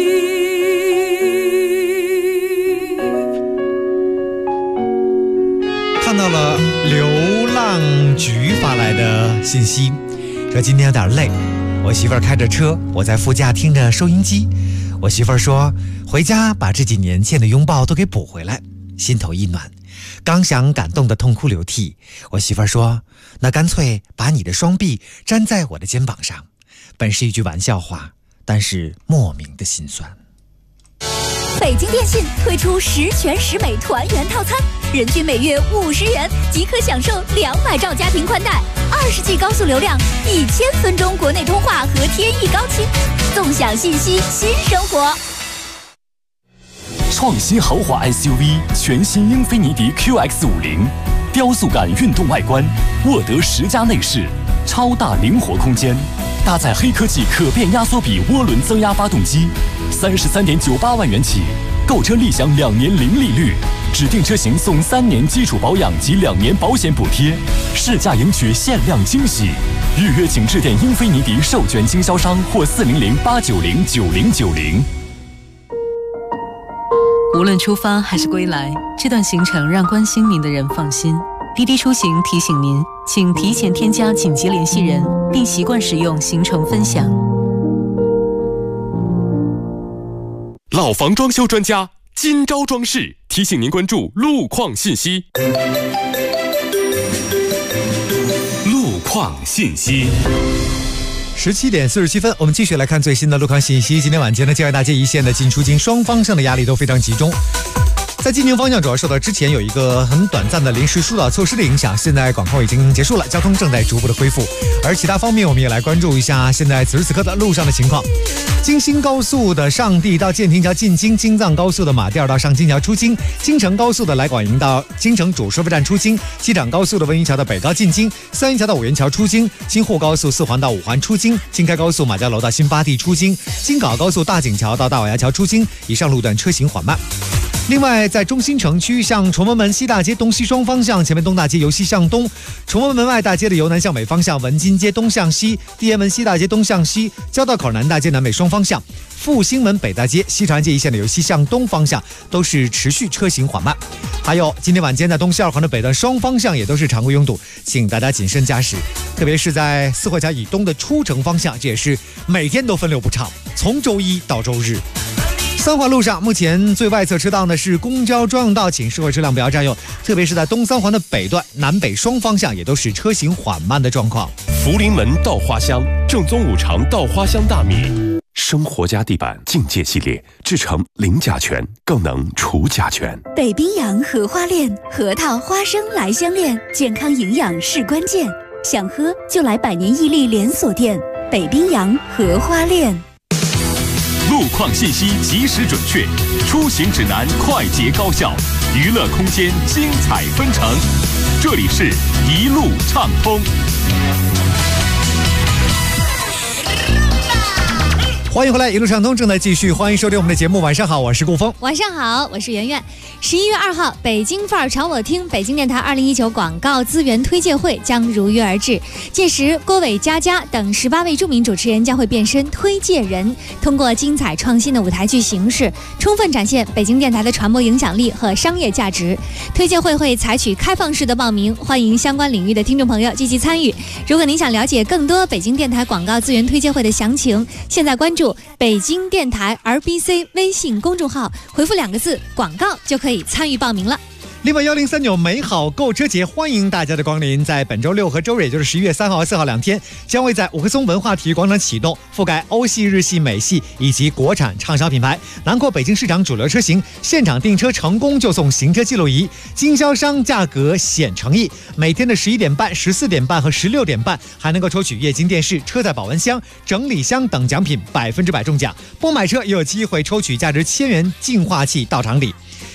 看到了流浪菊发来的信息，说今天有点累，我媳妇儿开着车，我在副驾听着收音机。我媳妇儿说回家把这几年欠的拥抱都给补回来，心头一暖，刚想感动的痛哭流涕，我媳妇儿说那干脆把你的双臂粘在我的肩膀上。本是一句玩笑话，但是莫名的心酸。 北京电信推出10全10美团圆套餐，人均每月50元即可享受200兆家庭宽带，20G 高速流量，1000分钟国内通话和天翼高清，纵享信息新生活。 创新豪华 SUV 全新英菲尼迪 QX50，雕塑感运动外观，沃德10加内饰，超大灵活空间，搭载黑科技可变压缩比涡轮增压发动机，33.98万元起，购车立享2年零利率，指定车型送3年基础保养及2年保险补贴，试驾赢取限量惊喜。预约请致电英菲尼迪授权经销商或400-890-9090。 无论出发还是归来，这段行程让关心您的人放心。滴滴出行提醒您，请提前添加紧急联系人，并习惯使用行程分享。 老房装修专家金招装饰提醒您关注路况信息。路况信息。 17点47分，我们继续来看最新的路况信息。今天晚间呢，建外大街一线的进出京双方向的压力都非常集中。在进京方向主要受到之前有一个很短暂的临时疏导措施的影响，现在管控已经结束了，交通正在逐步的恢复。而其他方面我们也来关注一下现在此时此刻的路上的情况。京新高速的上地到建亭桥进京，京藏高速的马甸到上京桥出京，京承高速的来广营到京承主收费站出京，机场高速的温榆桥到北高进京，三元桥到五元桥出京，京沪高速四环到五环出京，京开高速马家楼到新八地出京，京港澳高速大井桥到大瓦崖桥出京，以上路段车行缓慢。另外，在中心城区向崇文门西大街东西双方向，前面东大街由西向东，崇文门外大街的由南向北方向，文津街东向西，地安门西大街东向西，交道口南大街南北双方向，复兴门北大街西长安街一线的由西向东方向都是持续车行缓慢。还有今天晚间在东西二环的北段双方向也都是常规拥堵，请大家谨慎驾驶，特别是在四惠桥以东的出城方向，这也是每天都分流不畅，从周一到周日。三环路上目前最外侧车道呢是公交专用道，请社会车辆不要占用，特别是在东三环的北段南北双方向也都是车行缓慢的状况。 福临门稻花香，正宗五常稻花香大米，生活家地板境界系列，制成零甲醛，更能除甲醛。 北冰洋荷花恋，核桃花生来相恋，健康营养是关键，想喝就来百年屹立连锁店北冰洋荷花恋。 路况信息及时准确，出行指南快捷高效，娱乐空间精彩纷呈。这里是一路畅通。 欢迎回来，一路畅通正在继续，欢迎收听我们的节目。晚上好，我是顾峰。 晚上好，我是圆圆。11月2号，北京范儿朝我听北京电台2019广告资源推介会将如约而至。届时，郭伟、佳佳等18位著名主持人将会变身推介人，通过精彩创新的舞台剧形式，充分展现北京电台的传播影响力和商业价值。推介会会采取开放式的报名，欢迎相关领域的听众朋友积极参与。如果您想了解更多北京电台广告资源推介会的详情，现在关注北京电台 RBC 微信公众号，回复2个字广告就可以参与报名了。 另外1039美好购车节欢迎大家的光临，在本周6和周日，也就是11月3号和4号2天，将会在五棵松文化体育广场启动，覆盖欧系、日系、美系以及国产畅销品牌，囊括北京市场主流车型，现场订车成功就送行车记录仪，经销商价格显诚意。每天的11点半、14点半和16点半还能够抽取液晶电视、车载保温箱、整理箱等奖品，100%中奖。不买车也有机会抽取价值1000元净化器到场礼。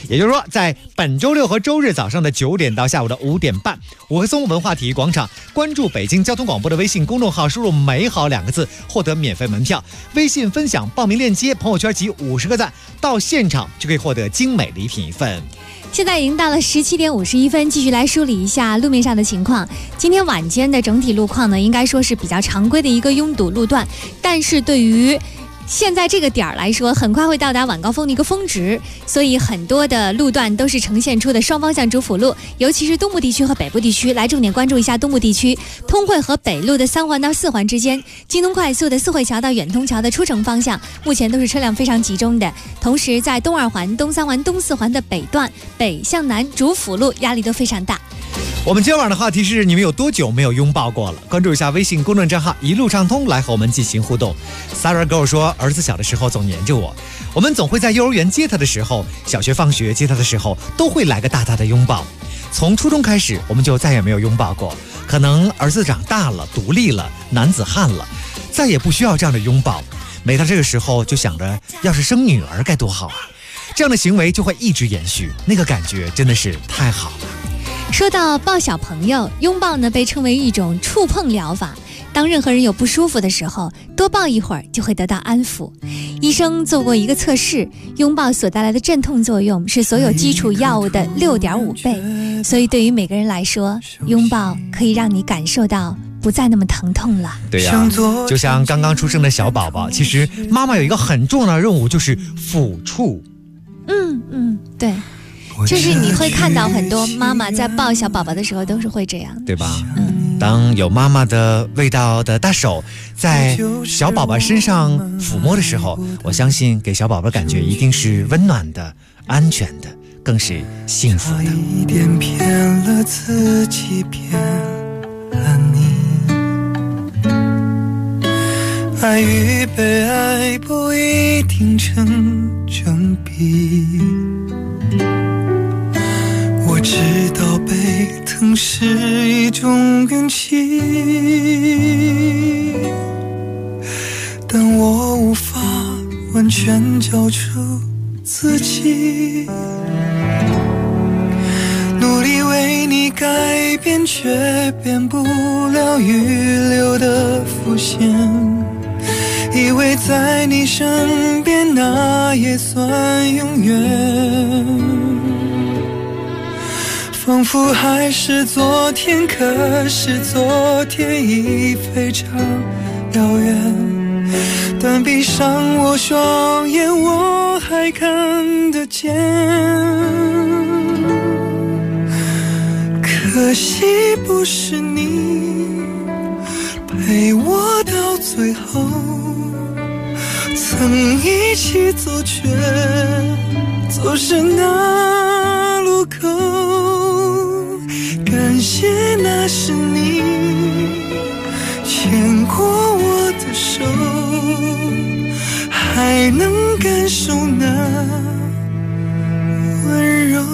也就是说，在本周六和周日早上的9点到下午的5点半，五棵松文化体育广场，关注北京交通广播的微信公众号，输入美好2个字获得免费门票，微信分享报名链接，朋友圈集50个赞，到现场就可以获得精美礼品一份。 现在已经到了17点51分，继续来梳理一下路面上的情况。今天晚间的整体路况呢，应该说是比较常规的一个拥堵路段，但是对于现在这个点儿来说，很快会到达晚高峰的一个峰值，所以很多的路段都是呈现出的双方向主辅路，尤其是东部地区和北部地区，来重点关注一下东部地区，通惠和北路的3环到4环之间，京东快速的四惠桥到远通桥的出城方向，目前都是车辆非常集中的。同时，在东2环、东3环、东4环的北段，北向南主辅路压力都非常大。 我们今晚的话题是：你们有多久没有拥抱过了？关注一下微信公众账号一路畅通，来和我们进行互动。Sarah 跟我说，儿子小的时候总黏着我，我们总会在幼儿园接他的时候，小学放学接他的时候，都会来个大大的拥抱。从初中开始，我们就再也没有拥抱过。可能儿子长大了，独立了，男子汉了，再也不需要这样的拥抱。每到这个时候，就想着要是生女儿该多好啊！这样的行为就会一直延续，那个感觉真的是太好了。 说到抱小朋友，拥抱呢被称为一种触碰疗法。当任何人有不舒服的时候，多抱一会儿就会得到安抚。医生做过一个测试，拥抱所带来的镇痛作用是所有基础药物的6.5倍，所以对于每个人来说，拥抱可以让你感受到不再那么疼痛了。 对呀，就像刚刚出生的小宝宝，其实妈妈有一个很重要的任务，就是抚触。 对，就是你会看到很多妈妈在抱小宝宝的时候都是会这样， 对吧？当有妈妈的味道的大手在小宝宝身上抚摸的时候，我相信给小宝宝感觉一定是温暖的、安全的，更是幸福的。 差一点骗了自己，骗了你。爱与被爱不一定成正比。我知道被疼是一种运气，但我无法完全交出自己。努力为你改变，却变不了预留的伏线。以为在你身边，那也算永远。仿佛还是昨天，可是昨天已非常遥远。但闭上我双眼，我还看得见。可惜不是你陪我到最后，曾一起走，却走失那路口。感谢那是你牵过我的手，还能感受那温柔。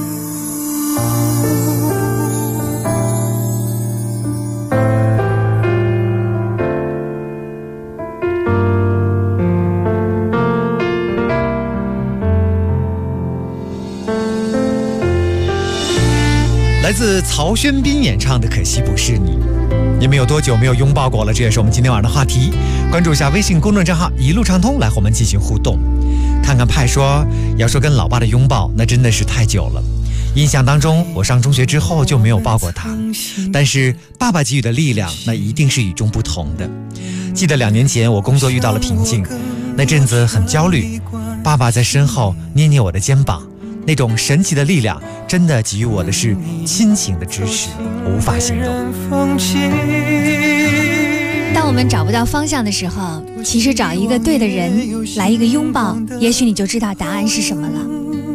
来自曹轩宾演唱的《可惜不是你》，你们有多久没有拥抱过了？这也是我们今天晚上的话题。关注一下微信公众账号一路畅通，来和我们进行互动。看看派说，要说跟老爸的拥抱，那真的是太久了。印象当中，我上中学之后就没有抱过他，但是爸爸给予的力量，那一定是与众不同的。记得2年前我工作遇到了瓶颈，那阵子很焦虑，爸爸在身后捏捏我的肩膀，那种神奇的力量，真的给予我的是亲情的支持，无法形容。 当我们找不到方向的时候，其实找一个对的人来一个拥抱，也许你就知道答案是什么了。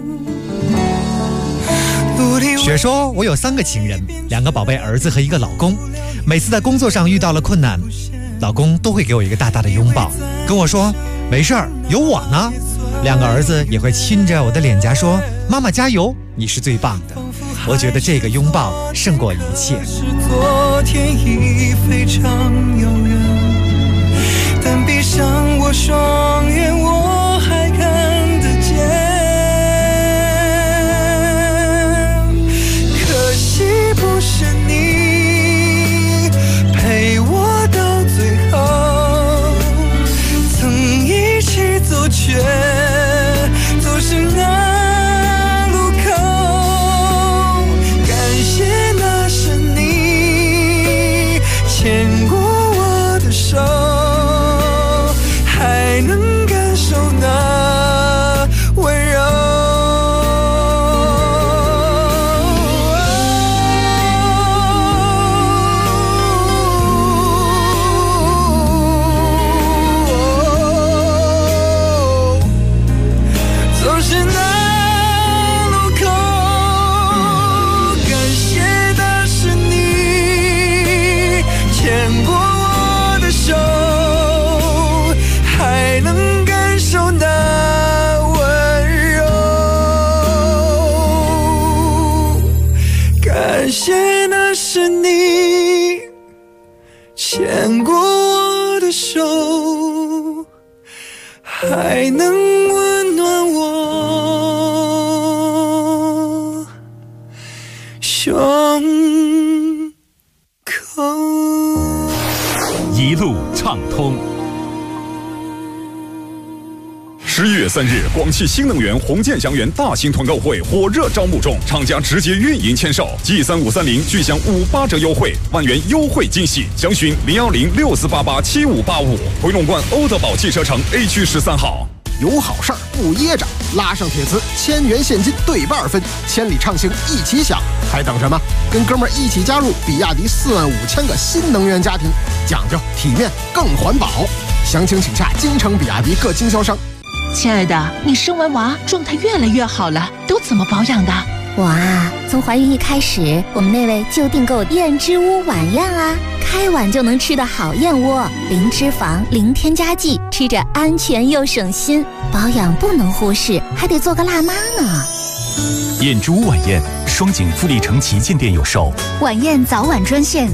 雪说，我有3个情人，2个宝贝儿子和1个老公。每次在工作上遇到了困难，老公都会给我一个大大的拥抱，跟我说没事儿，有我呢。2个儿子也会亲着我的脸颊说，妈妈加油，你是最棒的。我觉得这个拥抱胜过一切。 昨天已非常遥远，但闭上我双眼，我还看得见。 却走向那路口。感谢那是你牵过我的手，还能感受那温柔。感谢那是你牵过我的手，还能温暖我胸口。 一路畅通。11月3日，广汽新能源红箭祥源大型团购会火热招募中，厂家直接运营签售，G3530具享58折优惠，1万元优惠惊喜，详询01064887585，回龙观欧德宝汽车城 A 区13号。 有好事儿不噎着，拉上铁磁，1000元现金对半分，千里畅行一起享，还等什么？跟哥们儿一起加入比亚迪45000个新能源家庭，讲究体面更环保。详情请洽京城比亚迪各经销商。 亲爱的，你生完娃状态越来越好了，都怎么保养的？ 我啊，从怀孕一开始，我们那位就订购燕之屋晚宴啊，开碗就能吃的好燕窝，零脂肪、零添加剂，吃着安全又省心。保养不能忽视，还得做个辣妈呢。 燕之屋晚宴，双井富力城旗舰店有售。 晚宴早晚专线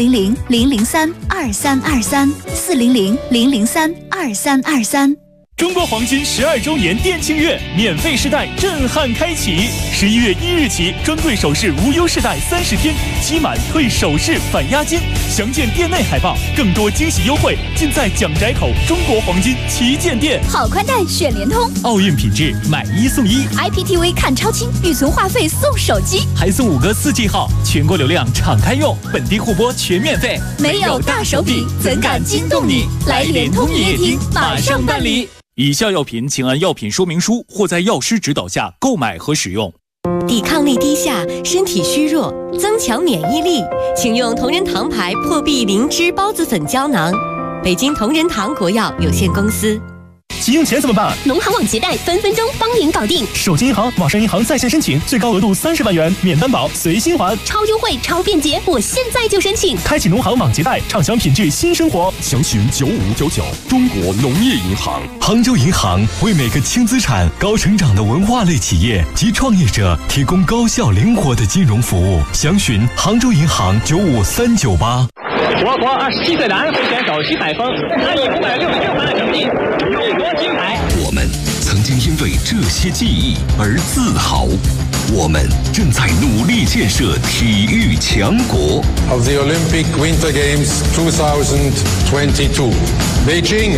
400-003-2323，400-003-2323。 中国黄金12周年店庆月免费试戴震撼开启，11月1日起，专柜首饰无忧试戴30天，期满退首饰返押金。详见店内海报，更多惊喜优惠尽在蒋宅口中国黄金旗舰店。 好宽带选联通， 奥运品质买1送1 ，IPTV 看超清，预存话费送手机， 还送5个4G 号，全国流量敞开用，本地互播全免费。 没有大手笔，怎敢惊动你？来联通营业厅马上办理。 以下药品请按药品说明书或在药师指导下购买和使用。 抵抗力低下，身体虚弱，增强免疫力，请用同仁堂牌破壁灵芝孢子粉胶囊。北京同仁堂国药有限公司。 急用钱怎么办？ 农行网结贷分分钟帮您搞定， 手机银行、网上银行在线申请，最高额度30万元，免担保，随心还， 超优惠、超便捷，我现在就申请。 开启农行网结贷，畅享品质新生活。 详询9599。中国农业银行。 杭州银行为每个轻资产、高成长的文化类企业及创业者提供高效灵活的金融服务。详询杭州银行95398。 我国27岁的安徽选手徐海峰，他以566分的成绩入夺金牌。 我们曾经因为这些记忆而自豪，我们正在努力建设体育强国。 Of the Olympic Winter Games 2022, Beijing.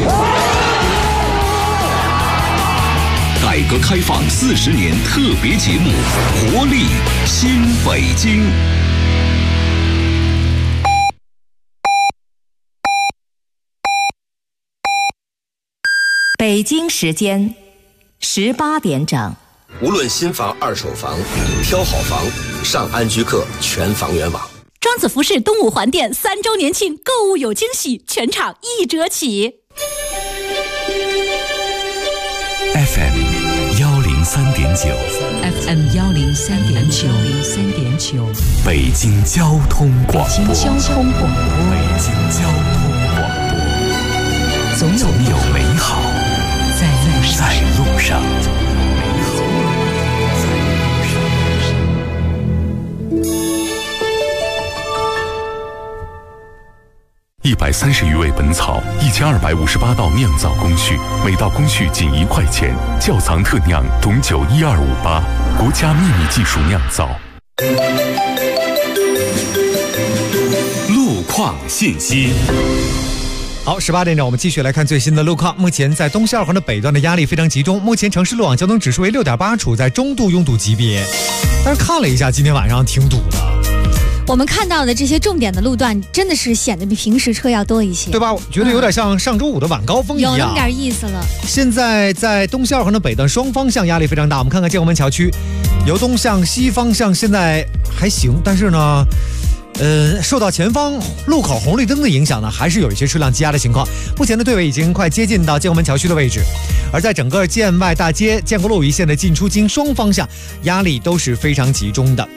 改革开放40年特别节目，活力新北京。 北京时间18点整。 无论新房、二手房，挑好房，上安居客全房源网。 庄子服饰东五环店3周年庆，购物有惊喜，全场1折起。 FM 103.9 FM 103.9， 北京交通广播。 北京交通广播。 总有美好在路上。130余味本草，1258道酿造工序，每道工序仅1块钱。窖藏特酿董酒12588，国家秘密技术酿造。路况信息。 好，18点整，我们继续来看最新的路况。目前在东西二环的北段的压力非常集中，目前城市路网交通指数为6.8，处在中度拥堵级别。但是看了一下，今天晚上挺堵的。 我们看到的这些重点的路段，真的是显得比平时车要多一些， 对吧？我觉得有点像上周五的晚高峰一样， 有那么点意思了。 现在在东西二环的北段双方向压力非常大，我们看看建国门桥区，由东向西方向现在还行，但是呢。受到前方路口红绿灯的影响呢，还是有一些车辆积压的情况。目前的队尾已经快接近到建国门桥区的位置，而在整个建外大街、建国路一线的进出京双方向压力都是非常集中的。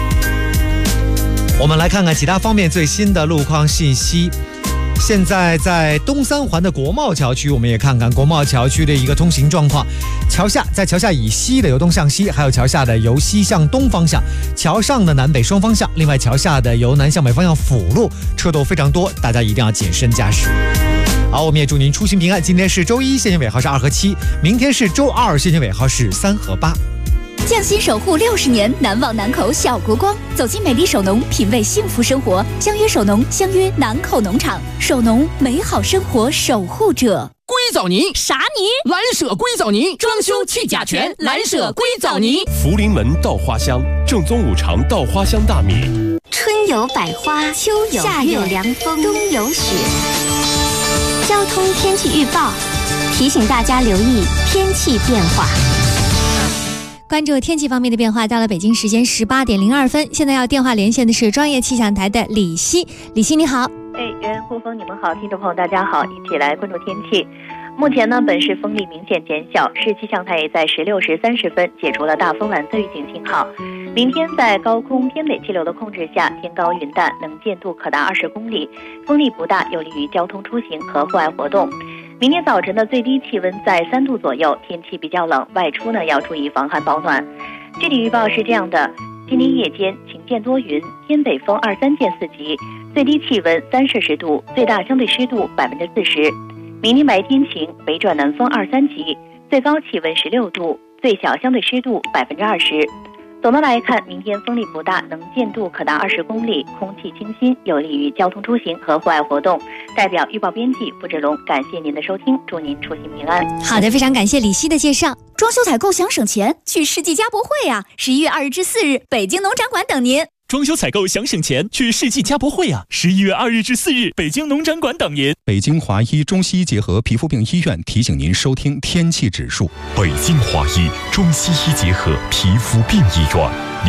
我们来看看其他方面最新的路况信息。现在在东三环的国贸桥区，我们也看看国贸桥区的一个通行状况。在桥下以西的由东向西，还有桥下的由西向东方向，桥上的南北双方向，另外桥下的由南向北方向辅路车都非常多，大家一定要谨慎驾驶。好，我们也祝您出行平安。今天是周一，限行尾号是2和7，明天是周二，限行尾号是3和8。 匠心守护60年，难忘南口小国光。走进美丽首农，品味幸福生活。相约首农，相约南口农场。首农，美好生活守护者。 硅藻泥啥泥？ 蓝舍硅藻泥，装修去甲醛，蓝舍硅藻泥。 福临门稻花香，正宗五常稻花香大米。 春有百花，秋有夏有凉风，冬有雪。交通天气预报提醒大家留意天气变化。 关注天气方面的变化，到了北京时间18点02分，现在要电话连线的是专业气象台的李希。李希你好。 袁顾峰，你们好，听众朋友大家好，一起来关注天气。目前呢，本市风力明显减小，市气象台也在16时30分解除了大风蓝色预警信号。明天在高空偏北气流的控制下，天高云淡，能见度可达20公里，风力不大，有利于交通出行和户外活动。明天早晨的最低气温在3度左右，天气比较冷，外出呢要注意防寒保暖。具体预报是这样的：今天夜间晴见多云，偏北风2-3见4级，最低气温3摄氏度，最大相对湿度40%。明天白天晴，北转南风2-3级，最高气温16度，最小相对湿度20%。总的来看，明天风力不大，能见度可达20公里，空气清新，有利于交通出行和户外活动。代表预报编辑付志龙，感谢您的收听，祝您出行平安。 好的，非常感谢李希的介绍。 装修采购想省钱，去世纪家博会啊！11月2日至4日，北京农展馆等您。 装修采购想省钱，去世纪家博会啊！11月2日至4日，北京农展馆等您。 北京华医中西医结合皮肤病医院提醒您收听天气指数。 北京华医中西医结合皮肤病医院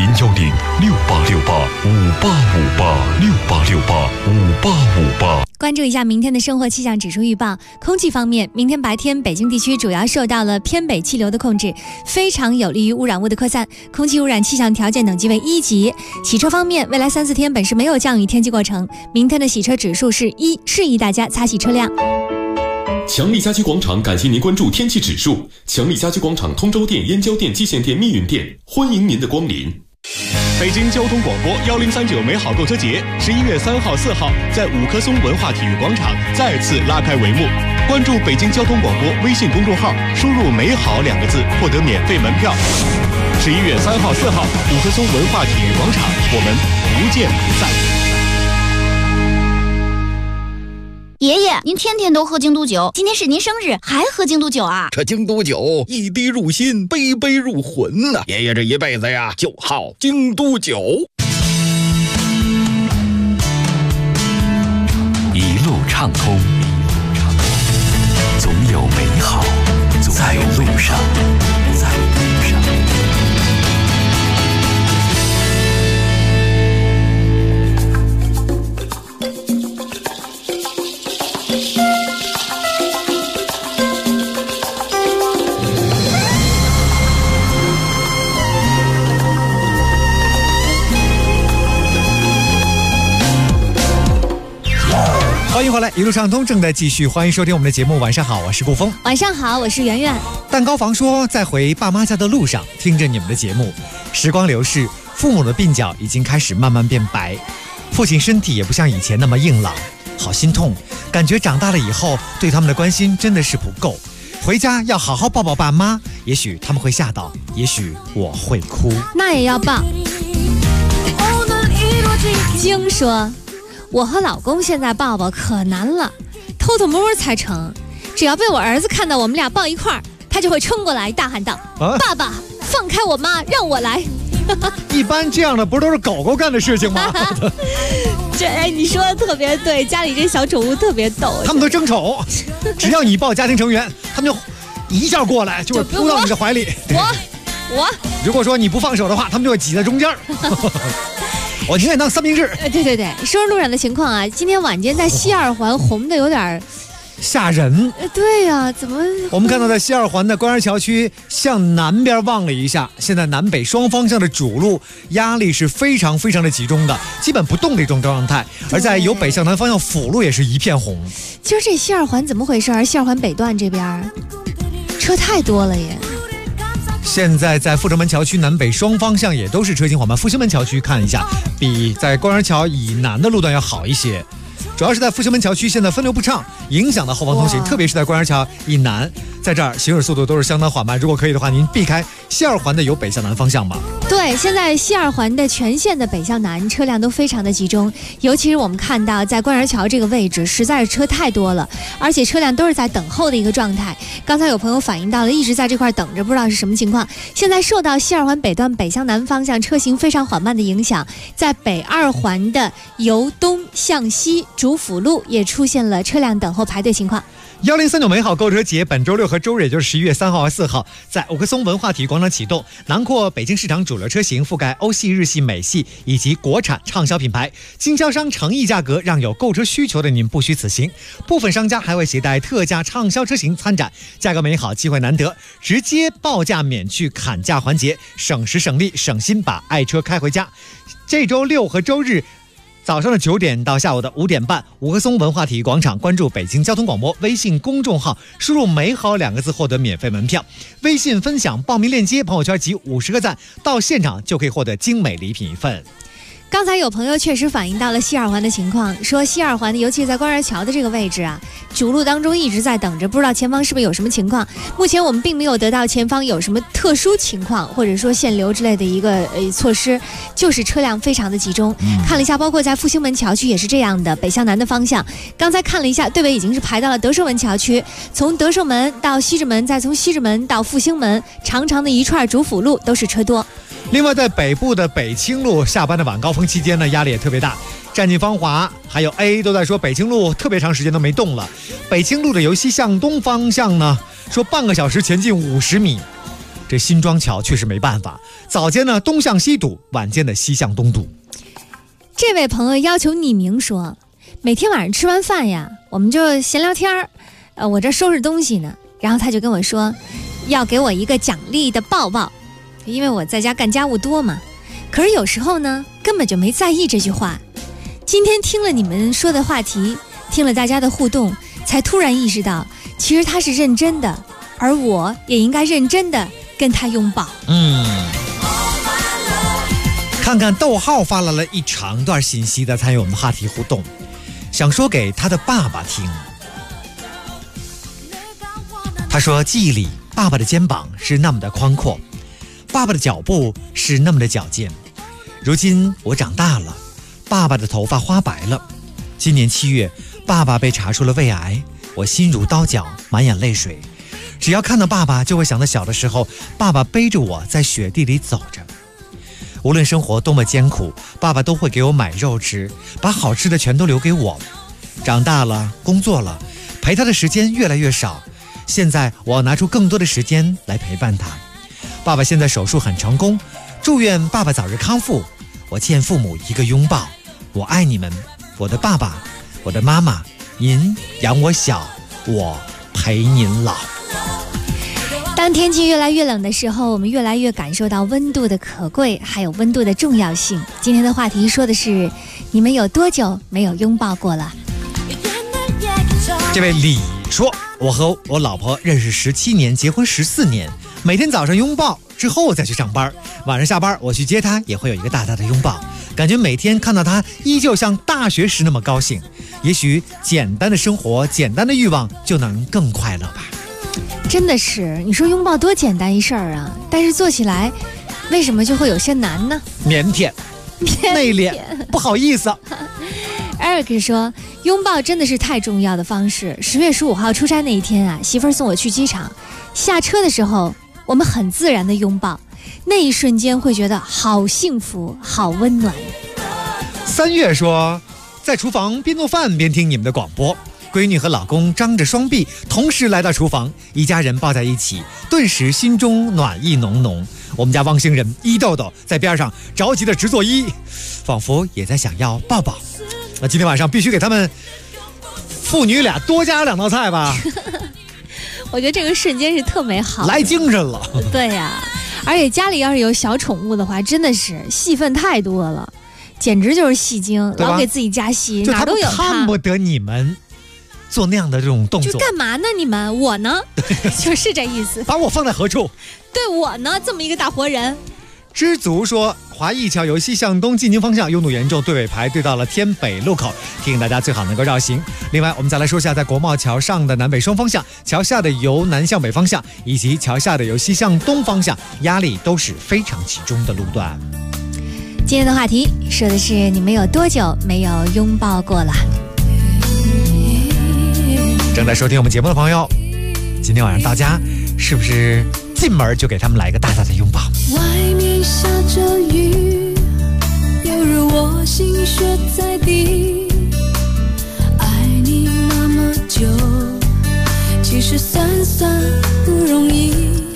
，010-6868-5858，6868-5858。 关注一下明天的生活气象指数预报。空气方面，明天白天北京地区主要受到了偏北气流的控制，非常有利于污染物的扩散，空气污染气象条件等级为1级。洗车方面，未来3-4天本市没有降雨天气过程，明天的洗车指数是1，适宜大家擦洗车辆。 强力家居广场感谢您关注天气指数。强力家居广场通州店、燕郊店、蓟县店、密云店，欢迎您的光临。 北京交通广播1039美好购车节11月3号、4号在五棵松文化体育广场再次拉开帷幕。关注北京交通广播微信公众号，输入“美好”2个字，获得免费门票。11月3号、4号，五棵松文化体育广场，我们不见不散。 爷爷，您天天都喝京都酒，今天是您生日，还喝京都酒啊？ 这京都酒一滴入心，杯杯入魂呐！爷爷这一辈子呀，就好京都酒。 一路畅通，总有美好在路上。 欢迎回来，一路畅通正在继续，欢迎收听我们的节目。晚上好，我是顾峰。 晚上好，我是圆圆。 蛋糕房说，在回爸妈家的路上，听着你们的节目，时光流逝，父母的鬓角已经开始慢慢变白，父亲身体也不像以前那么硬朗，好心痛，感觉长大了以后对他们的关心真的是不够。回家要好好抱抱爸妈，也许他们会吓到，也许我会哭， 那也要抱。晶说，我和老公现在抱抱可难了， 偷偷摸摸才成。只要被我儿子看到我们俩抱一块儿，他就会冲过来大喊道：“爸爸，放开我妈，让我来。” 一般这样的不都是狗狗干的事情吗？ 你说的特别对，家里这小宠物特别逗， 他们都争宠，只要你抱家庭成员，他们就一下过来，就会扑到你的怀里。 我， 如果说你不放手的话，他们就会挤在中间。我宁愿当三明治。 对，说路上的情况啊，今天晚间在西二环红的有点吓人。 对呀，怎么？ 我们看到在西二环的官园桥区向南边望了一下，现在南北双方向的主路压力是非常非常的集中的，基本不动的一种状态。而在由北向南方向辅路也是一片红。 今儿这西二环怎么回事？西二环北段这边车太多了耶。 现在在阜成门桥区南北双方向也都是车行缓慢，复兴门桥区看一下，比在官园桥以南的路段要好一些。主要是在复兴门桥区现在分流不畅，影响到后方通行，特别是在官园桥以南，在这儿行驶速度都是相当缓慢。如果可以的话，您避开西二环的由北向南方向吧。 对，现在西二环的全线的北向南车辆都非常的集中，尤其是我们看到在官园桥这个位置，实在是车太多了，而且车辆都是在等候的一个状态。刚才有朋友反映到了，一直在这块等着，不知道是什么情况。现在受到西二环北段北向南方向车行非常缓慢的影响，在北二环的由东向西主辅路也出现了车辆等候排队情况。 1039美好购车节本周六和周日，也就是11月3号和4号，在五棵松文化体育广场启动，囊括北京市场主流车型，覆盖欧系、日系、美系以及国产畅销品牌，经销商诚意价格，让有购车需求的您不虚此行。部分商家还会携带特价畅销车型参展，价格美好，机会难得，直接报价免去砍价环节，省时省力省心，把爱车开回家。这周六和周日早上的9点到下午的5点半，五棵松文化体育广场，关注北京交通广播微信公众号，输入美好2个字获得免费门票，微信分享报名链接，朋友圈集50个赞，到现场就可以获得精美礼品一份。 刚才有朋友确实反映到了西二环的情况，说西二环的尤其是在官园桥的这个位置啊，主路当中一直在等着，不知道前方是不是有什么情况。目前我们并没有得到前方有什么特殊情况或者说限流之类的一个措施，就是车辆非常的集中。看了一下，包括在复兴门桥区也是这样的，北向南的方向。刚才看了一下，队尾已经是排到了德胜门桥区，从德胜门到西直门，再从西直门到复兴门，长长的一串主辅路都是车多。 另外，在北部的北清路下班的晚高峰期间呢，压力也特别大。占进芳华还有 A 都在说北清路特别长时间都没动了。北清路的由西向东方向呢，说半个小时前进50米。这新庄桥确实没办法，早间呢东向西堵，晚间的西向东堵。 这位朋友要求匿名说，每天晚上吃完饭呀，我们就闲聊天儿，我这收拾东西呢，然后他就跟我说，要给我一个奖励的抱抱。因为我在家干家务多嘛，可是有时候呢根本就没在意这句话。今天听了你们说的话题，听了大家的互动，才突然意识到其实他是认真的，而我也应该认真的跟他拥抱。 看看逗号发来了一长段信息的参与我们话题互动，想说给他的爸爸听。他说，记忆里爸爸的肩膀是那么的宽阔，爸爸的脚步是那么的矫健。如今我长大了，爸爸的头发花白了。今年7月，爸爸被查出了胃癌，我心如刀绞，满眼泪水。只要看到爸爸，就会想到小的时候，爸爸背着我在雪地里走着。无论生活多么艰苦，爸爸都会给我买肉吃，把好吃的全都留给我。长大了，工作了，陪他的时间越来越少。现在我要拿出更多的时间来陪伴他。爸爸现在手术很成功，祝愿爸爸早日康复。我欠父母一个拥抱，我爱你们，我的爸爸，我的妈妈，您养我小，我陪您老。 当天气越来越冷的时候，我们越来越感受到温度的可贵，还有温度的重要性。今天的话题说的是，你们有多久没有拥抱过了？ 这位李说，我和我老婆认识17年，结婚14年，每天早上拥抱之后再去上班，晚上下班我去接她也会有一个大大的拥抱，感觉每天看到她依旧像大学时那么高兴。也许简单的生活，简单的欲望就能更快乐吧。 真的是，你说拥抱多简单一事儿啊，但是做起来为什么就会有些难呢？ 腼腆、内敛，不好意思。 Eric 说，拥抱真的是太重要的方式。10月15号出差那一天啊，媳妇儿送我去机场，下车的时候我们很自然的拥抱，那一瞬间会觉得好幸福好温暖。 3月说，在厨房边做饭边听你们的广播，闺女和老公张着双臂同时来到厨房，一家人抱在一起，顿时心中暖意浓浓。我们家汪星人一豆豆在边上着急的直作揖，仿佛也在想要抱抱。那今天晚上必须给他们父女俩多加2道菜吧。 我觉得这个瞬间是特美好， 来精神了。 对呀，而且家里要是有小宠物的话，真的是戏份太多了，简直就是戏精，老给自己加戏，哪都有他。 看不得你们做那样的这种动作， 就干嘛呢？你们我呢？就是这意思。 把我放在何处？ 对我呢，这么一个大活人。 知足说，华谊桥由西向东进京方向拥堵严重，队尾排队到了天北路口，提醒大家最好能够绕行。另外，我们再来说一下，在国贸桥上的南北双方向，桥下的由南向北方向，以及桥下的由西向东方向，压力都是非常集中的路段。 今天的话题说的是你们有多久没有拥抱过了？ 正在收听我们节目的朋友，今天晚上大家是不是进门就给他们来一个大大的拥抱？ 外面下着雨，犹如我心血在滴，爱你那么久，其实算不容易，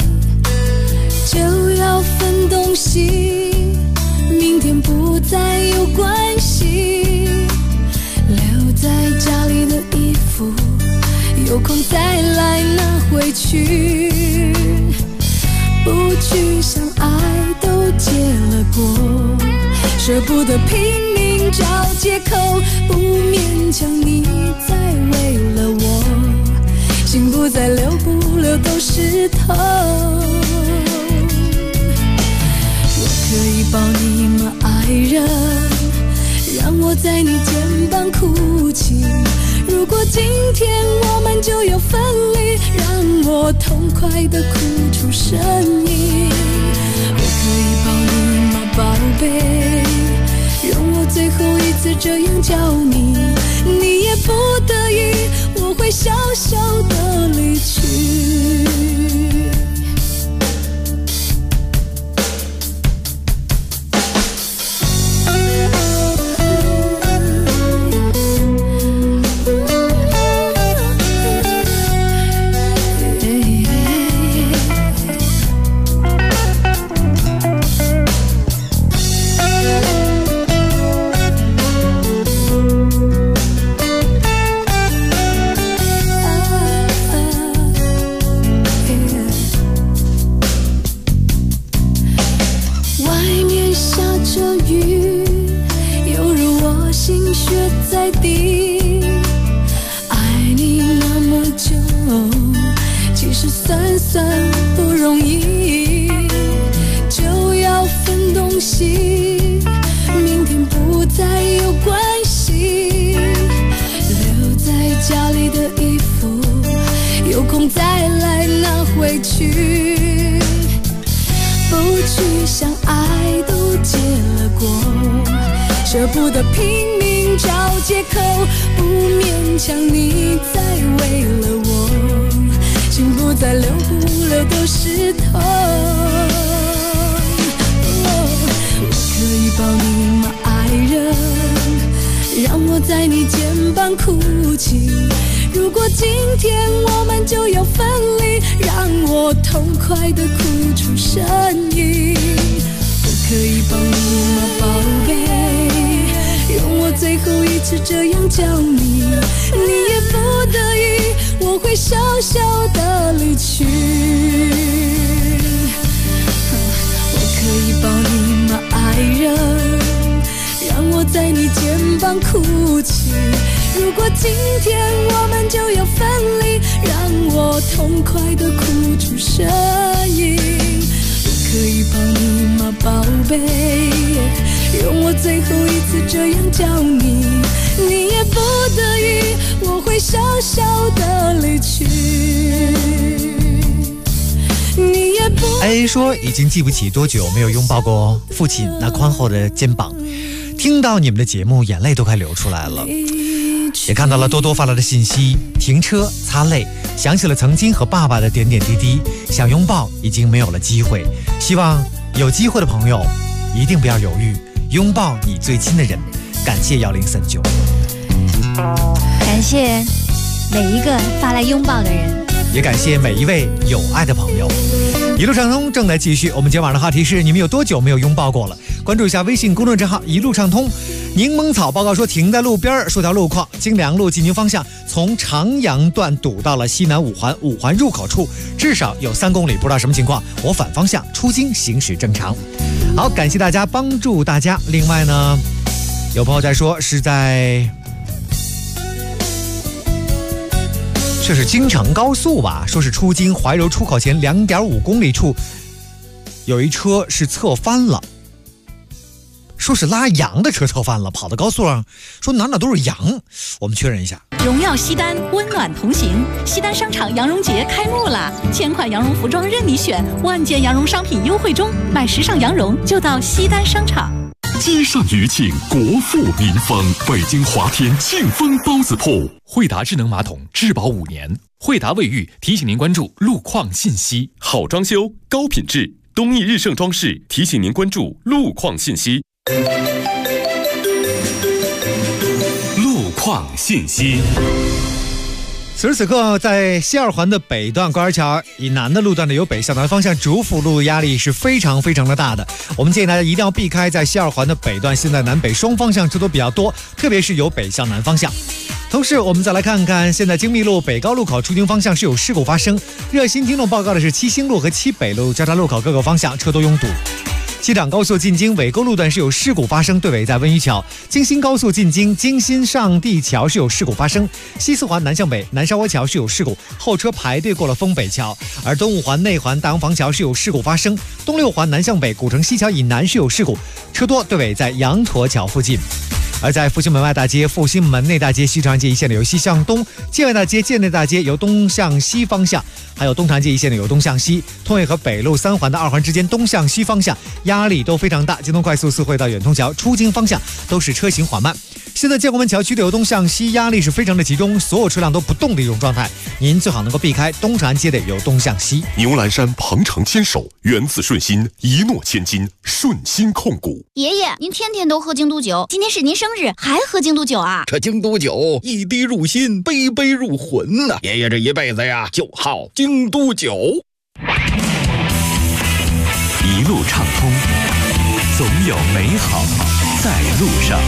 就要分东西，明天不再有关系，留在家里的衣服有空再来拿回去，不去想爱都结了果，舍不得拼命找借口，不勉强你再为了我，心不再留不留都是痛。我可以抱你吗爱人，让我在你肩膀哭泣，如果今天我们就要分离，让我痛快地哭出声音。我可以抱你吗宝贝，让我最后一次这样叫你，你也不得已，我会小小的离去。不容易，就要分东西，明天不再有关系，留在家里的衣服有空再来拿回去，不去想爱都结了果，舍不得拼命找借口，不勉强你再为了我，心不再留不留都是痛。我可以抱你吗爱人，让我在你肩膀哭泣，如果今天我们就要分离，让我痛快地哭出声音。我可以抱你吗宝贝，用我最后一次这样叫你，你也不得已，我会小小的离去。我可以抱你吗爱人，让我在你肩膀哭泣，如果今天我们就要分离，让我痛快地哭出声音。我可以抱你吗宝贝，用我最后一次这样叫你，你也不得已，我会小小的离去。你也不 A 说已经记不起多久没有拥抱过父亲那宽厚的肩膀， 听到你们的节目，眼泪都快流出来了。也看到了多多发来的信息，停车擦泪，想起了曾经和爸爸的点点滴滴，想拥抱已经没有了机会，希望有机会的朋友一定不要犹豫，拥抱你最亲的人。感谢1039， 感谢每一个发来拥抱的人， 也感谢每一位有爱的朋友。一路畅通正在继续，我们今晚的话题是你们有多久没有拥抱过了？关注一下微信公众账号一路畅通。柠檬草报告说，停在路边说条路况，京良路进京方向从长阳段堵到了西南五环入口处，至少有3公里，不知道什么情况。我反方向出京行驶正常。好，感谢大家，帮助大家。另外呢，有朋友在说是在这是京承高速吧，说是出京怀柔出口前2.5公里处有一车是侧翻了，说是拉羊的车侧翻了，跑到高速上，说哪都是羊。我们确认一下。 荣耀西单，温暖同行。西单商场羊绒节开幕了，1000款羊绒服装任你选，万件羊绒商品优惠中，买时尚羊绒就到西单商场。 街上余庆，国富民丰，北京华天庆丰包子铺。 惠达智能马桶质保5年。惠达卫浴提醒您关注路况信息。 好装修，高品质，东义日盛装饰提醒您关注路况信息。路况信息。 此时此刻，在西二环的北段官儿桥以南的路段的由北向南方向主辅路压力是非常的大的。我们建议大家一定要避开在西二环的北段，现在南北双方向车都比较多，特别是由北向南方向。同时我们再来看看，现在京密路北高路口出京方向是有事故发生，热心听众报告的是7兴路和7北路交叉路口各个方向车多拥堵。西长高速进京尾沟路段是有事故发生，对尾在温榆桥。京新高速进京京新上地桥是有事故发生，西四环南向北南沙窝桥是有事故，后车排队过了丰北桥。而东五环内环大洋房桥是有事故发生，东六环南向北古城西桥以南是有事故，车多，对尾在羊驼桥附近。而在复兴门外大街、复兴门内大街、西长安街一线的由西向东，建外大街、建内大街由东向西方向，还有东长安街一线的由东向西，通惠和北路3环的2环之间东向西方向压力都非常大。京东快速4惠到远通桥出京方向都是车行缓慢。现在建国门桥区的由东向西压力是非常的集中，所有车辆都不动的一种状态，您最好能够避开东长安街的由东向西。 牛栏山鹏程牵手，源自顺心，一诺千金，顺心控股。 爷爷，您天天都喝京都酒，今天是您生日，还喝京都酒啊？ 这京都酒一滴入心，杯杯入魂呐！爷爷这一辈子呀，就好京都酒。 一路畅通，总有美好在路上。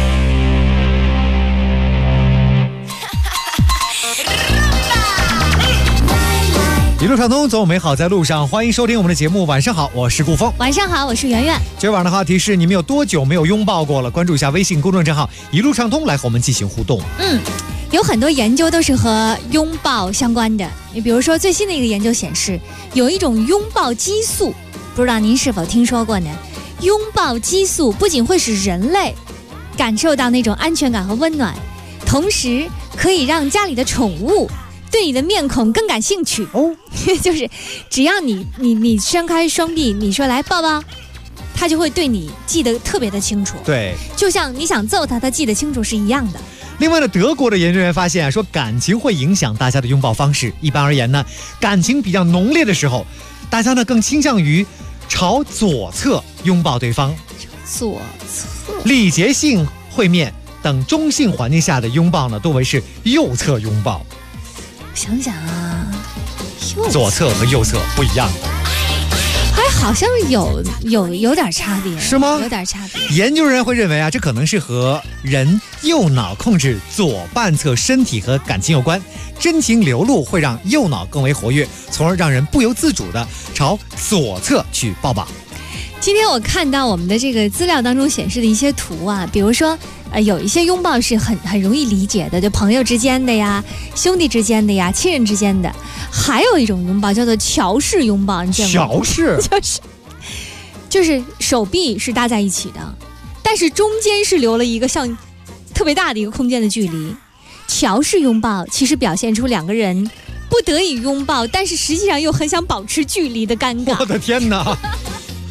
一路畅通，总有美好在路上。欢迎收听我们的节目。晚上好，我是顾峰。 晚上好，我是圆圆。 今晚的话题是：你们有多久没有拥抱过了？关注一下微信公众账号一路畅通，来和我们进行互动。 有很多研究都是和拥抱相关的。你比如说，最新的一个研究显示，有一种拥抱激素，不知道您是否听说过呢？拥抱激素不仅会使人类感受到那种安全感和温暖，同时可以让家里的宠物对你的面孔更感兴趣哦。就是只要你伸开双臂，你说来抱抱，他就会对你记得特别的清楚。 对， 就像你想揍他，他记得清楚是一样的。 另外呢，德国的研究员发现说感情会影响大家的拥抱方式。一般而言呢，感情比较浓烈的时候，大家呢更倾向于朝左侧拥抱对方。 左侧。 礼节性会面等中性环境下的拥抱呢，多为是右侧拥抱。 想想啊， 左侧和右侧不一样的， 还好像有点差别， 是吗？ 有点差别。 研究人会认为啊，这可能是和人右脑控制左半侧身体和感情有关，真情流露会让右脑更为活跃，从而让人不由自主的朝左侧去抱抱。 今天我看到我们的这个资料当中显示的一些图啊，比如说有一些拥抱是很容易理解的，就朋友之间的呀、兄弟之间的呀、亲人之间的。还有一种拥抱叫做桥式拥抱，你见过吗？ 桥式就是手臂是搭在一起的，但是中间是留了一个像特别大的一个空间的距离。桥式拥抱其实表现出两个人不得已拥抱，但是实际上又很想保持距离的尴尬。 我的天哪！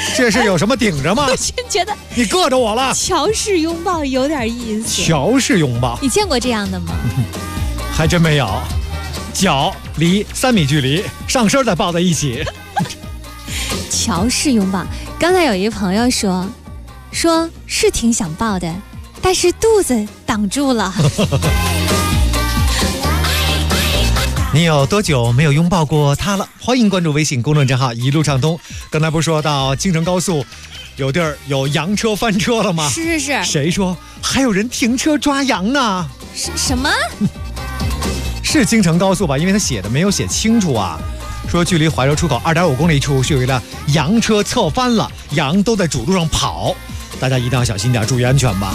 这是有什么顶着吗？ 我真觉得你硌着我了。 桥式拥抱有点意思。 桥式拥抱， 你见过这样的吗？ 还真没有。脚离3米距离，上身再抱在一起。 桥式拥抱，刚才有一朋友说是挺想抱的，但是肚子挡住了。 你有多久没有拥抱过他了？欢迎关注微信公众账号一路畅通。刚才不是说到京承高速有地儿有洋车翻车了吗？ 是。 谁说还有人停车抓羊呢？ 什么？ 是京承高速吧？因为他写的没有写清楚啊。说距离怀柔出口2.5公里处是有一辆洋车侧翻了，羊都在主路上跑，大家一定要小心点，注意安全吧。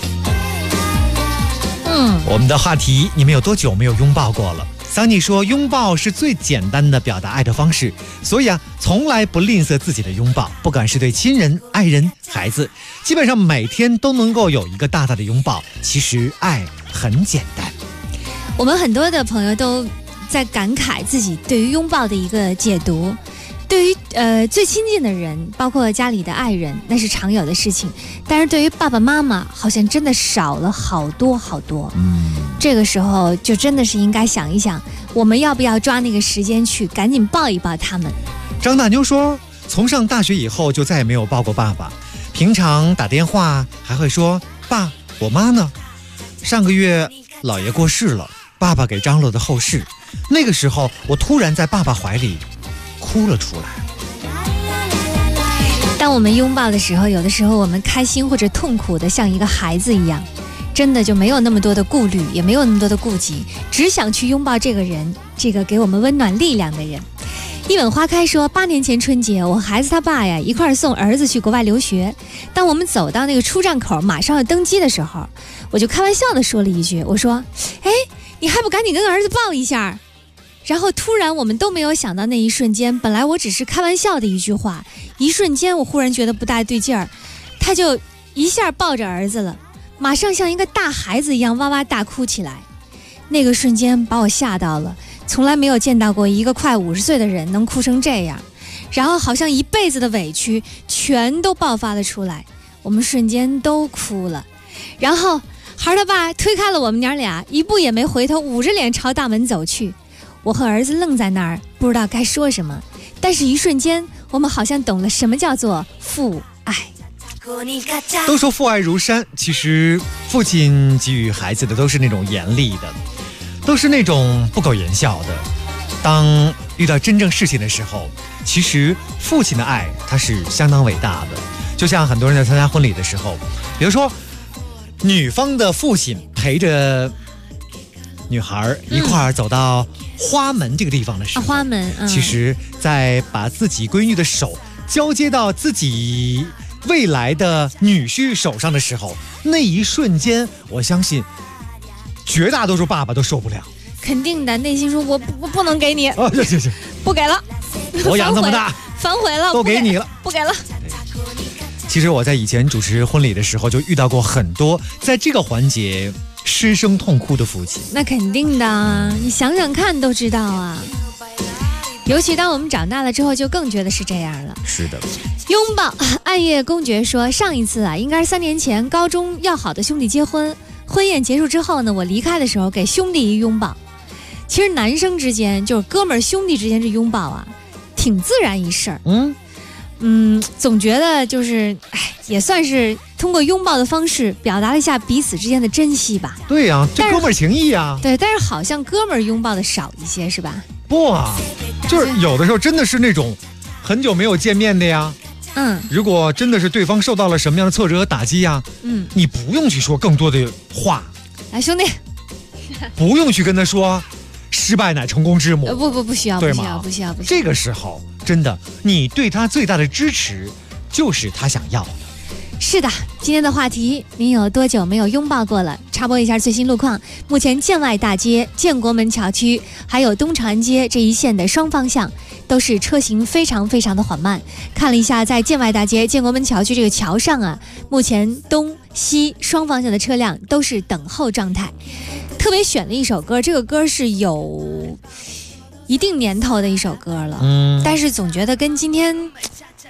我们的话题，你们有多久没有拥抱过了？桑尼说，拥抱是最简单的表达爱的方式，所以从来不吝啬自己的拥抱，不管是对亲人、爱人、孩子，基本上每天都能够有一个大大的拥抱。其实爱很简单。 我们很多的朋友都在感慨自己对于拥抱的一个解读。对于最亲近的人，包括家里的爱人，那是常有的事情，但是对于爸爸妈妈好像真的少了好多好多。这个时候就真的是应该想一想，我们要不要抓那个时间去赶紧抱一抱他们。 张大妞说，从上大学以后就再也没有抱过爸爸，平常打电话还会说爸我妈呢。上个月姥爷过世了，爸爸给张罗的后事，那个时候我突然在爸爸怀里哭了出来。 当我们拥抱的时候，有的时候我们开心或者痛苦的像一个孩子一样，真的就没有那么多的顾虑，也没有那么多的顾忌，只想去拥抱这个人，这个给我们温暖力量的人。一吻花开说，8年前春节，我孩子他爸呀一块送儿子去国外留学。当我们走到那个出站口，马上要登机的时候，我就开玩笑的说了一句，我说：“哎，你还不赶紧跟儿子抱一下？”然后突然我们都没有想到那一瞬间，本来我只是开玩笑的一句话，一瞬间我忽然觉得不大对劲儿，他就一下抱着儿子了，马上像一个大孩子一样哇哇大哭起来。那个瞬间把我吓到了，从来没有见到过一个快50岁的人能哭成这样，然后好像一辈子的委屈全都爆发了出来，我们瞬间都哭了。然后孩儿他爸推开了我们娘俩，一步也没回头，捂着脸朝大门走去。我和儿子愣在那儿，不知道该说什么，但是一瞬间我们好像懂了什么叫做父爱。 都说父爱如山，其实父亲给予孩子的都是那种严厉的，都是那种不苟言笑的。当遇到真正事情的时候，其实父亲的爱他是相当伟大的。就像很多人在参加婚礼的时候，比如说女方的父亲陪着女孩一块儿走到花门这个地方的时候， 花门， 其实在把自己闺女的手交接到自己未来的女婿手上的时候，那一瞬间我相信绝大多数爸爸都受不了， 肯定的，内心说我不能给你， 行， 不给了， 我养这么大反悔了， 都给你了， 不给了。 其实我在以前主持婚礼的时候就遇到过很多在这个环节失声痛哭的父亲。 那肯定的，你想想看都知道啊。尤其当我们长大了之后，就更觉得是这样了。 是的。 拥抱，暗夜公爵说，上一次应该是3年前，高中要好的兄弟结婚，婚宴结束之后呢，我离开的时候给兄弟一拥抱。其实男生之间就是哥们儿兄弟之间这拥抱挺自然一事儿。总觉得就是也算是通过拥抱的方式表达了一下彼此之间的珍惜吧。 对呀，这哥们儿情谊啊。 对，但是好像哥们儿拥抱的少一些，是吧？ 不就是有的时候真的是那种很久没有见面的呀。如果真的是对方受到了什么样的挫折和打击呀，你不用去说更多的话。 来，兄弟， 不用去跟他说失败乃成功之母。 不需要， 对吗？ 不需要。 这个时候真的，你对他最大的支持就是他想要的。 是的，今天的话题，您有多久没有拥抱过了？插播一下最新路况，目前建外大街、建国门桥区还有东长安街这一线的双方向都是车行非常非常的缓慢。看了一下，在建外大街、建国门桥区这个桥上目前东西双方向的车辆都是等候状态。特别选了一首歌，这个歌是有一定年头的一首歌了，但是总觉得跟今天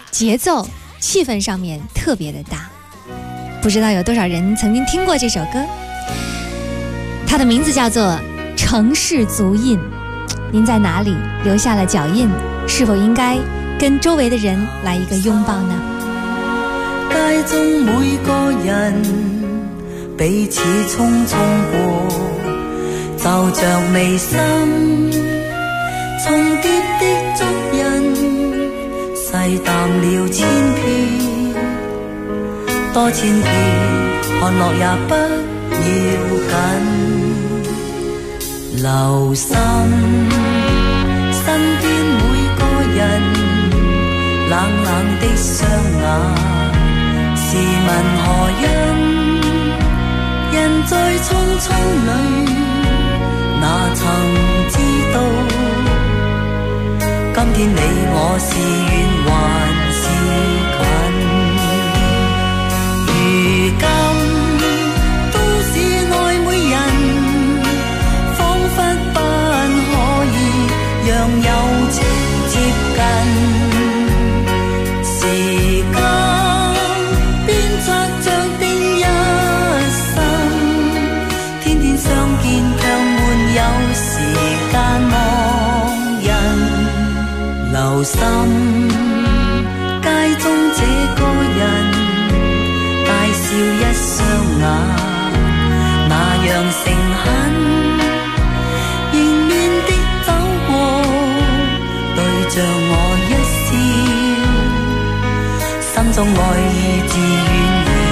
节奏、气氛上面特别的大。不知道有多少人曾经听过这首歌，它的名字叫做《城市足印》。您在哪里留下了脚印？是否应该跟周围的人来一个拥抱呢？ 街中每個人彼此匆匆過，就像眉心重疊的足印，細淡了千遍，多千遍看落也不要緊。留心身邊每個人冷冷的雙眼，試問何因？人在匆匆裏，哪曾知道？今天你我是遠還是近？如今都市內每人，彷彿不可以讓友情接近。時間鞭策着的一生，天天相見卻沒有時間望人。留心街中這個人，大笑一雙眼，那樣誠懇，迎面的走過，對着我一笑，心中愛意自遠而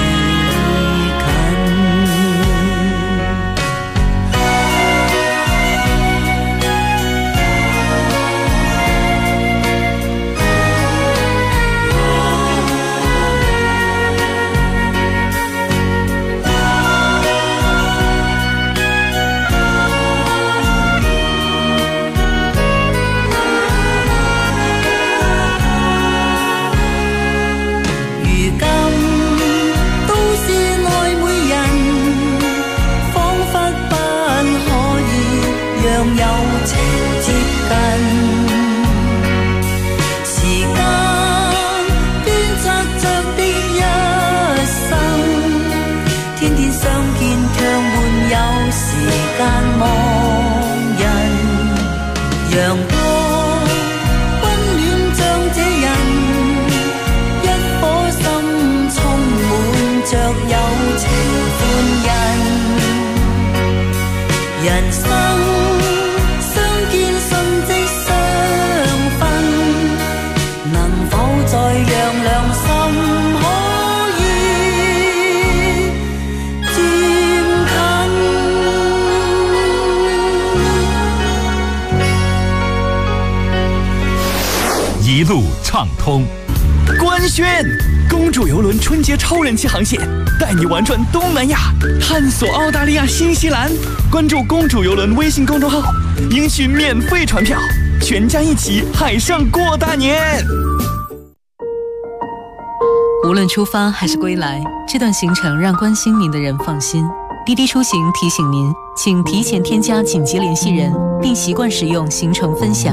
一路畅通。官宣：公主邮轮春节超人气航线，带你玩转东南亚，探索澳大利亚、新西兰。关注公主邮轮微信公众号，赢取免费船票，全家一起海上过大年。 无论出发还是归来，这段行程让关心您的人放心。滴滴出行提醒您，请提前添加紧急联系人，并习惯使用行程分享。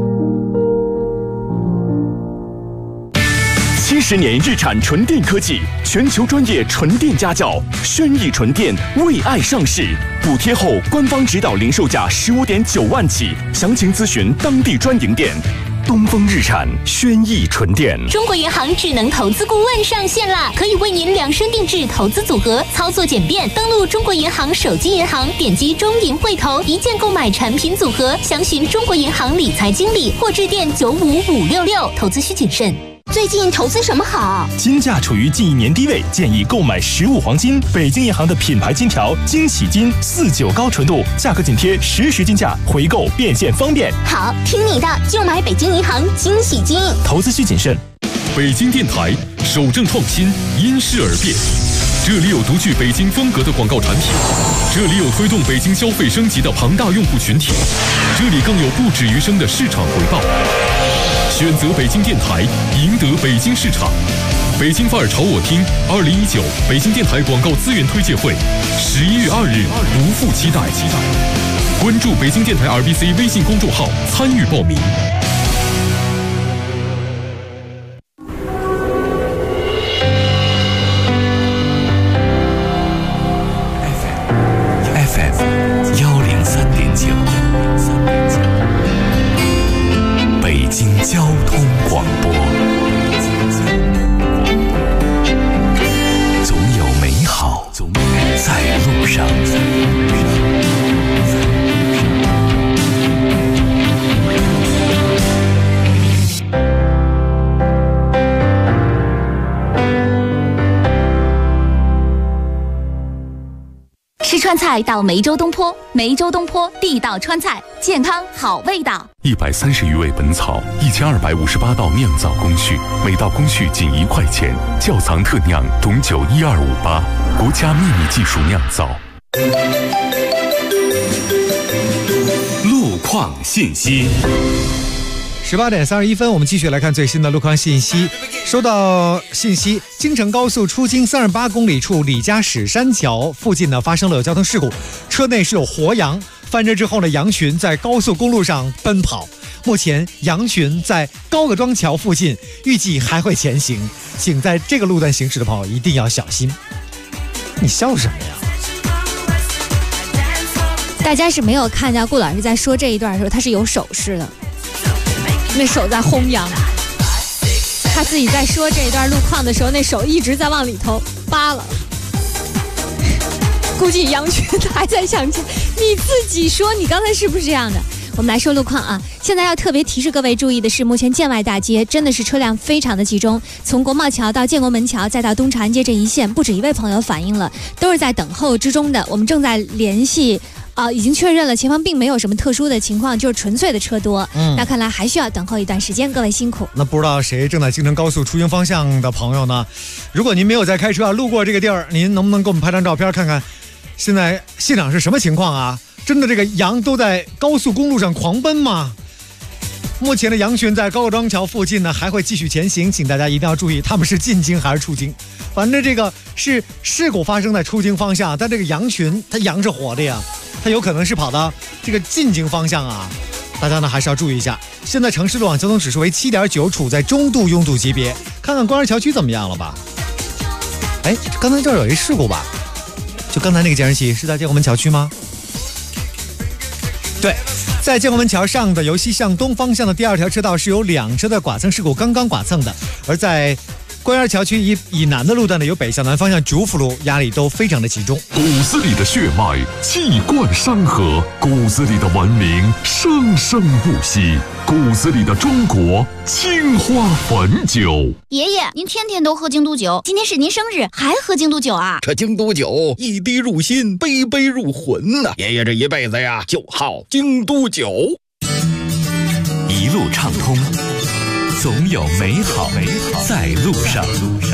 70年日产纯电科技，全球专业纯电家教，轩逸纯电为爱上市，补贴后官方指导零售价15.9万起，详情咨询当地专营店。东风日产轩逸纯电。 中国银行智能投资顾问上线啦，可以为您量身定制投资组合，操作简便。登录中国银行手机银行，点击中银汇投，一键购买产品组合，详询中国银行理财经理或致电95566。投资需谨慎。 最近投资什么好？ 金价处于近1年低位，建议购买实物黄金。北京银行的品牌金条惊喜金49高纯度，价格紧贴实时金价，回购变现方便。 好，听你的，就买北京银行惊喜金。 投资需谨慎。 北京电台守正创新，因势而变。这里有独具北京风格的广告产品，这里有推动北京消费升级的庞大用户群体，这里更有不止余生的市场回报。选择北京电台，赢得北京市场。北京范儿朝我听2019北京电台广告资源推介会，11月2日不负期待。关注北京电台 RBC 微信公众号，参与报名。 交通广播，总有美好在路上。 吃川菜到梅州东坡，梅州东坡地道川菜，健康好味道。 130余味本草，1258道酿造工序，每道工序仅1块钱。窖藏特酿董酒12588，国家秘密技术酿造。 路况信息。 18点31分，我们继续来看最新的路况信息。收到信息，京承高速出京38公里处李家史山桥附近呢发生了交通事故，车内是有活羊，翻车之后呢，羊群在高速公路上奔跑。目前羊群在高各庄桥附近，预计还会前行，请在这个路段行驶的朋友一定要小心。你笑什么呀？ 大家是没有看到顾老师在说这一段的时候，他是有手势的。那手在轰羊，他自己在说这一段路况的时候，那手一直在往里头扒了，估计羊群还在向前。你自己说，你刚才是不是这样的？我们来说路况啊，现在要特别提示各位注意的是，目前建外大街真的是车辆非常的集中，从国贸桥到建国门桥，再到东长安街这一线，不止一位朋友反映了，都是在等候之中的。我们正在联系。已经确认了，前方并没有什么特殊的情况，就是纯粹的车多。那看来还需要等候一段时间，各位辛苦。 那不知道谁正在京承高速出京方向的朋友呢？如果您没有在开车路过这个地儿，您能不能给我们拍张照片看看，现在现场是什么情况啊？真的这个羊都在高速公路上狂奔吗？目前的羊群在高各庄桥附近呢，还会继续前行，请大家一定要注意，他们是进京还是出京？反正这个是事故发生在出京方向，但这个羊群它羊是活的呀。它有可能是跑到这个进京方向啊，大家呢还是要注意一下。现在城市路网交通指数为7.9，处在中度拥堵级别。看看官园桥区怎么样了吧？哎，刚才这儿有一事故吧？就刚才那个监视器是在建国门桥区吗？对，在建国门桥上的由西向东方向的第2条车道是有2车的剐蹭事故刚刚剐蹭的，而在官园桥区以南的路段呢，由北向南方向主辅路压力都非常的集中。 骨子里的血脉气贯山河，骨子里的文明生生不息，骨子里的中国青花汾酒。 爷爷，您天天都喝京都酒，今天是您生日还喝京都酒啊？ 这京都酒一滴入心，杯杯入魂呐！爷爷这一辈子呀，就好京都酒。 一路畅通，总有美好在路上。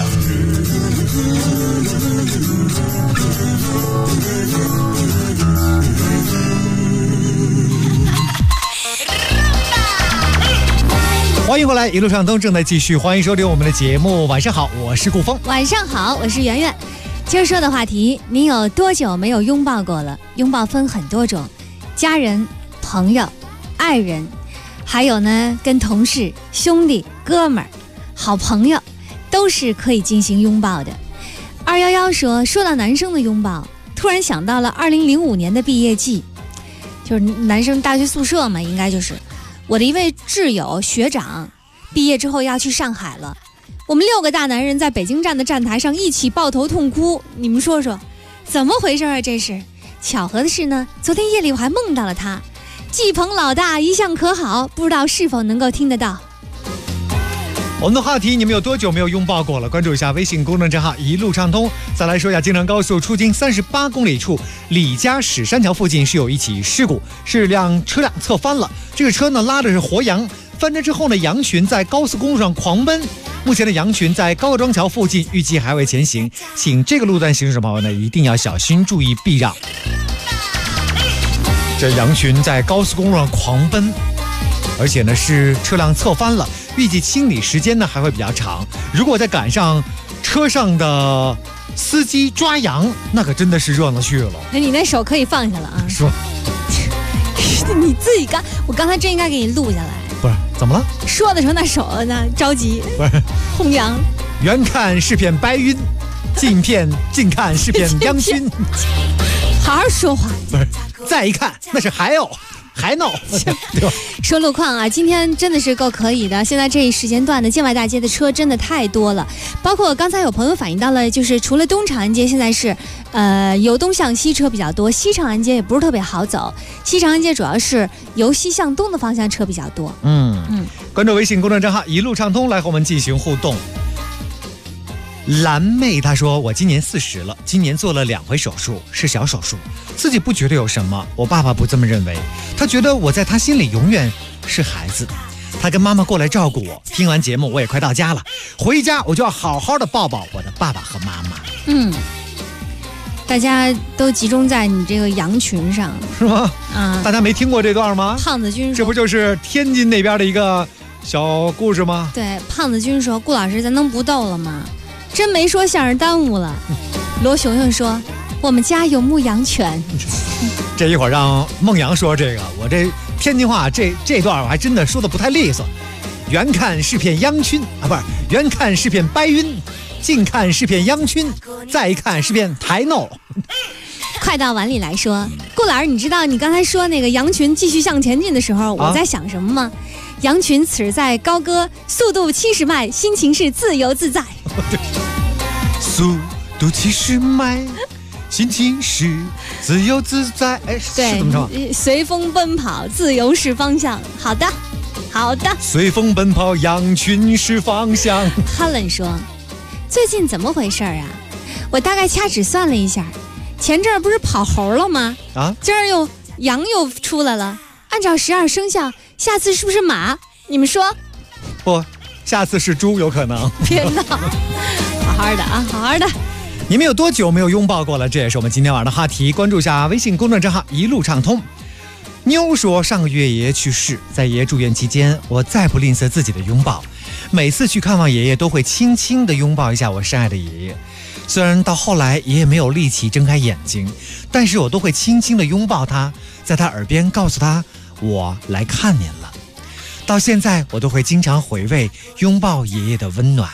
欢迎回来，一路畅通正在继续，欢迎收听我们的节目。晚上好，我是顾峰。 晚上好，我是圆圆。今儿说的话题，您有多久没有拥抱过了？拥抱分很多种，家人、朋友、爱人，还有呢，跟同事、兄弟、哥们儿、好朋友，都是可以进行拥抱的。211说到男生的拥抱，突然想到了2005年的毕业季，就是男生大学宿舍嘛，应该就是我的一位挚友学长，毕业之后要去上海了。我们6个大男人在北京站的站台上一起抱头痛哭，你们说说，怎么回事啊？这是巧合的是呢，昨天夜里我还梦到了他。季鹏老大一向可好，不知道是否能够听得到。 我们的话题，你们有多久没有拥抱过了？关注一下微信公众账号一路畅通。再来说一下京承高速出京38公里处李家史山桥附近是有一起事故，是辆车辆侧翻了，这个车呢拉的是活羊，翻车之后呢，羊群在高速公路上狂奔。目前的羊群在高各庄桥附近，预计还会前行，请这个路段行驶的朋友呢一定要小心，注意避让。这羊群在高速公路上狂奔，而且呢是车辆侧翻了，预计清理时间呢还会比较长。如果再赶上车上的司机抓羊，那可真的是热闹去了。 那你那手可以放下了啊！ 说， 你自己我刚才真应该给你录下来。 不是，怎么了？ 说的时候那手呢着急， 不是轰羊。 远看是片白云，近看是片烟熏。 好好说话。 不是，再一看那是海鸥， 还闹，对吧？ 说路况啊，今天真的是够可以的。现在这一时间段的建外大街的车真的太多了，包括刚才有朋友反映到了，就是除了东长安街，现在是由东向西车比较多，西长安街也不是特别好走。西长安街主要是由西向东的方向车比较多。 关注微信公众账号一路畅通来和我们进行互动。蓝妹她说，我今年40了，今年做了2回手术，是小手术，自己不觉得有什么，我爸爸不这么认为，他觉得我在他心里永远是孩子，他跟妈妈过来照顾我。听完节目我也快到家了，回家我就要好好的抱抱我的爸爸和妈妈。 大家都集中在你这个羊群上， 是吗？大家没听过这段吗？ 胖子君说， 这不就是天津那边的一个小故事吗？ 对，胖子君说，顾老师咱能不逗了吗？真没说相声耽误了。罗雄雄说，我们家有牧羊犬。 这一会儿让孟阳说这个，我这天津话这段我还真的说的不太利索。远看是片羊群啊，不是，远看是片白云，近看是片羊群，再一看是片台闹。 快到碗里来说，顾老师，你知道你刚才说那个羊群继续向前进的时候，我在想什么吗？羊群此时在高歌，速度70迈，心情是自由自在。 速度70迈，心情是自由自在。哎， 对， 是怎么唱？ 随风奔跑，自由是方向。好的，好的。 随风奔跑，羊群是方向。 Helen 说，最近怎么回事啊？我大概掐指算了一下，前阵儿不是跑猴了吗？今儿羊又出来了。按照12生肖，下次是不是马？你们说？ 不，下次是猪，有可能。 别闹，好好的啊，好好的。 你们有多久没有拥抱过了？这也是我们今天晚上的话题。关注一下微信公众账号一路畅通。妞说，上个月爷爷去世，在爷爷住院期间，我再不吝啬自己的拥抱，每次去看望爷爷都会轻轻地拥抱一下我深爱的爷爷。虽然到后来爷爷没有力气睁开眼睛，但是我都会轻轻地拥抱他，在他耳边告诉他，我来看您了。到现在我都会经常回味拥抱爷爷的温暖。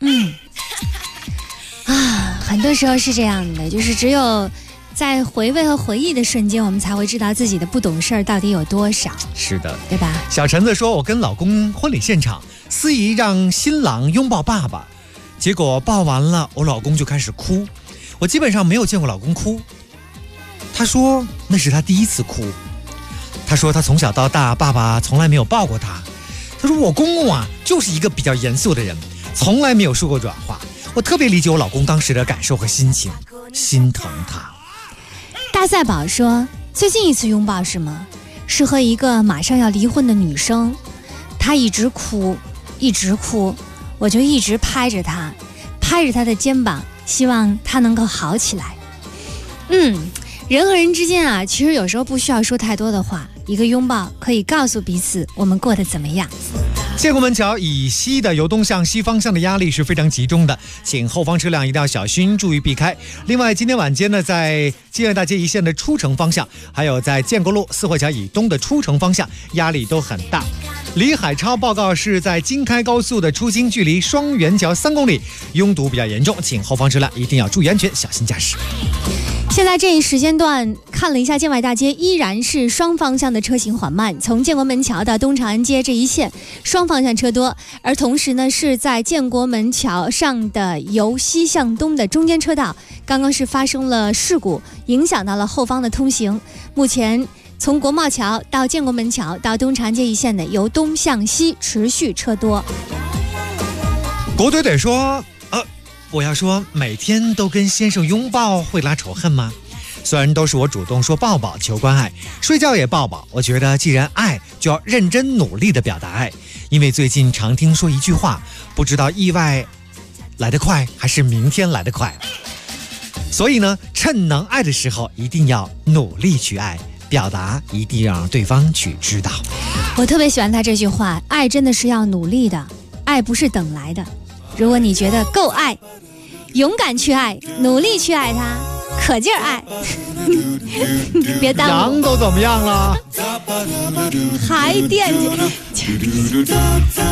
很多时候是这样的，就是只有在回味和回忆的瞬间，我们才会知道自己的不懂事儿到底有多少。 是的， 对吧？ 小陈子说，我跟老公婚礼现场，司仪让新郎拥抱爸爸，结果抱完了，我老公就开始哭。我基本上没有见过老公哭，他说那是他第一次哭。他说他从小到大爸爸从来没有抱过他。他说我公公啊就是一个比较严肃的人，从来没有说过软话。我特别理解我老公当时的感受和心情，心疼他。 大赛宝说，最近一次拥抱是吗？是和一个马上要离婚的女生，她一直哭一直哭，我就一直拍着她的肩膀，希望她能够好起来。人和人之间啊，其实有时候不需要说太多的话，一个拥抱可以告诉彼此我们过得怎么样。 建国门桥以西的由东向西方向的压力是非常集中的，请后方车辆一定要小心，注意避开。另外，今天晚间呢，在建外大街一线的出城方向，还有在建国路四惠桥以东的出城方向，压力都很大。李海超报告是在京开高速的出京距离双元桥3公里，拥堵比较严重，请后方车辆一定要注意安全，小心驾驶。 现在这一时间段看了一下建外大街，依然是双方向的车行缓慢，从建国门桥到东长安街这一线双方向车多，而同时呢是在建国门桥上的由西向东的中间车道刚刚是发生了事故，影响到了后方的通行。目前从国贸桥到建国门桥到东长安街一线的由东向西持续车多。 国怼怼说我要说每天都跟先生拥抱会拉仇恨吗？虽然都是我主动说抱抱求关爱，睡觉也抱抱，我觉得既然爱就要认真努力的表达爱，因为最近常听说一句话，不知道意外来得快还是明天来得快，所以呢趁能爱的时候一定要努力去爱，表达一定让对方去知道。 我特别喜欢他这句话，爱真的是要努力的，爱不是等来的。如果你觉得够爱，勇敢去爱，努力去爱他，可劲儿爱。别耽误。 羊都怎么样了？ 还惦记。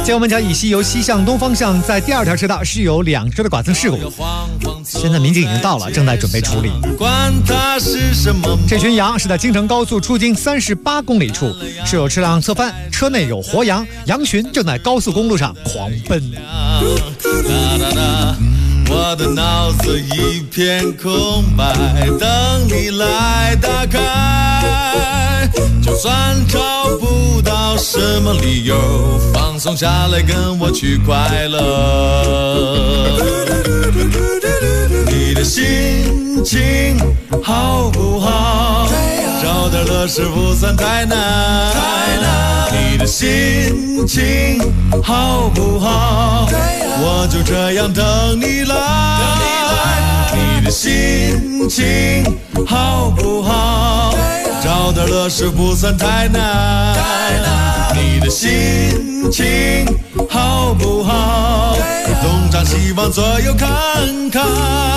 接我们讲以西由西向东方向，在第2条车道是有2车的剐蹭事故，现在民警已经到了，正在准备处理。这群羊是在京承高速出京38公里处，是有车辆侧翻，车内有活羊，羊群正在高速公路上狂奔。 我的脑子一片空白，等你来打开，就算找不到什么理由，放松下来跟我去快乐。你的心情好不好？找点乐事不算太难。你的心情好不好？我就这样等你来。你的心情好不好？找点乐事不算太难。你的心情好不好？东张西望左右看看。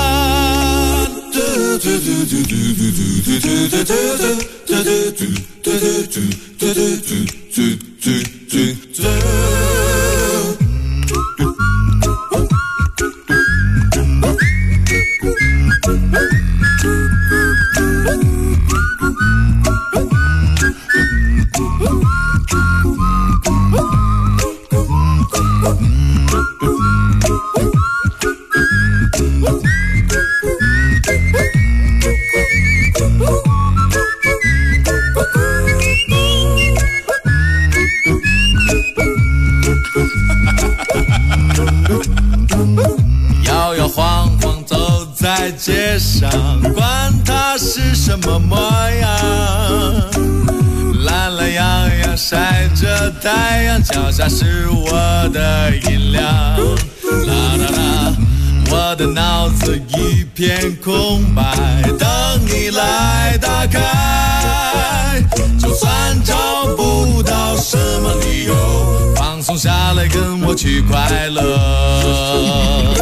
摇摇晃晃走在街上，管它是什么模样，懒懒洋洋晒着太阳，脚下是我的音量。啦啦啦，我的脑子一片空白，等你来打开，就算找不到什么理由，放松下来跟我去快乐。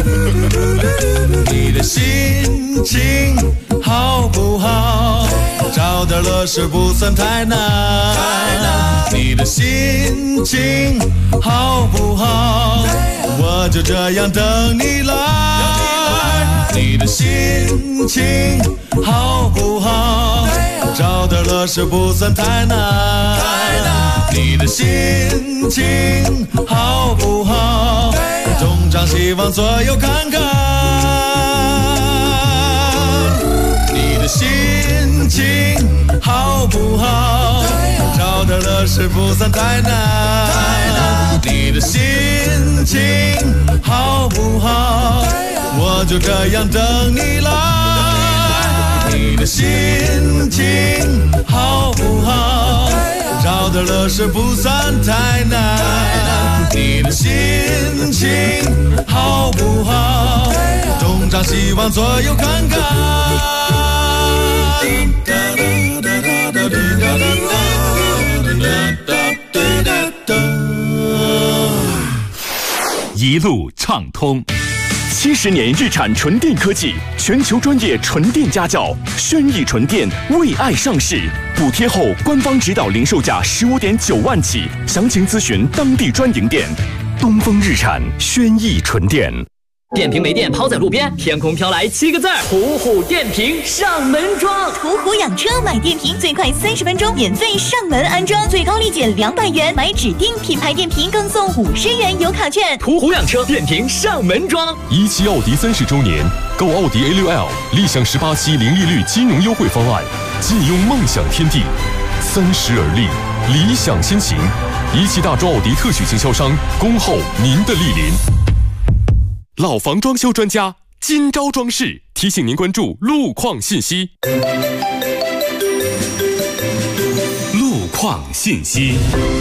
你的心情好不好？找点乐事不算太难。你的心情好不好？我就这样等你来。你的心情好不好？找点乐事不算太难。你的心情好不好？东张西望左右看看。你的心情好不好？找点乐事不算太难。你的心情好不好？我就这样等你来。你的心情好不好？找点乐事不算太难。你的心情好不好？东张西望左右看看。 一路畅通，70年日产纯电科技，全球专业纯电家教，轩逸纯电为爱上市，补贴后官方指导零售价15.9万起，详情咨询当地专营店。东风日产轩逸纯电。 电瓶没电抛在路边，天空飘来7个字：途虎电瓶上门装。 途虎养车买电瓶最快30分钟免费上门安装，最高立减200元，买指定品牌电瓶更送50元油卡券。 途虎养车电瓶上门装。 17奥迪30周年，购奥迪 A6L 立享18期零利率金融优惠方案，尽用梦想天地，30而立，理想先行。17大洲奥迪特许经销商，恭候您的莅临。老房装修专家金招装饰提醒您关注路况信息。 路况信息。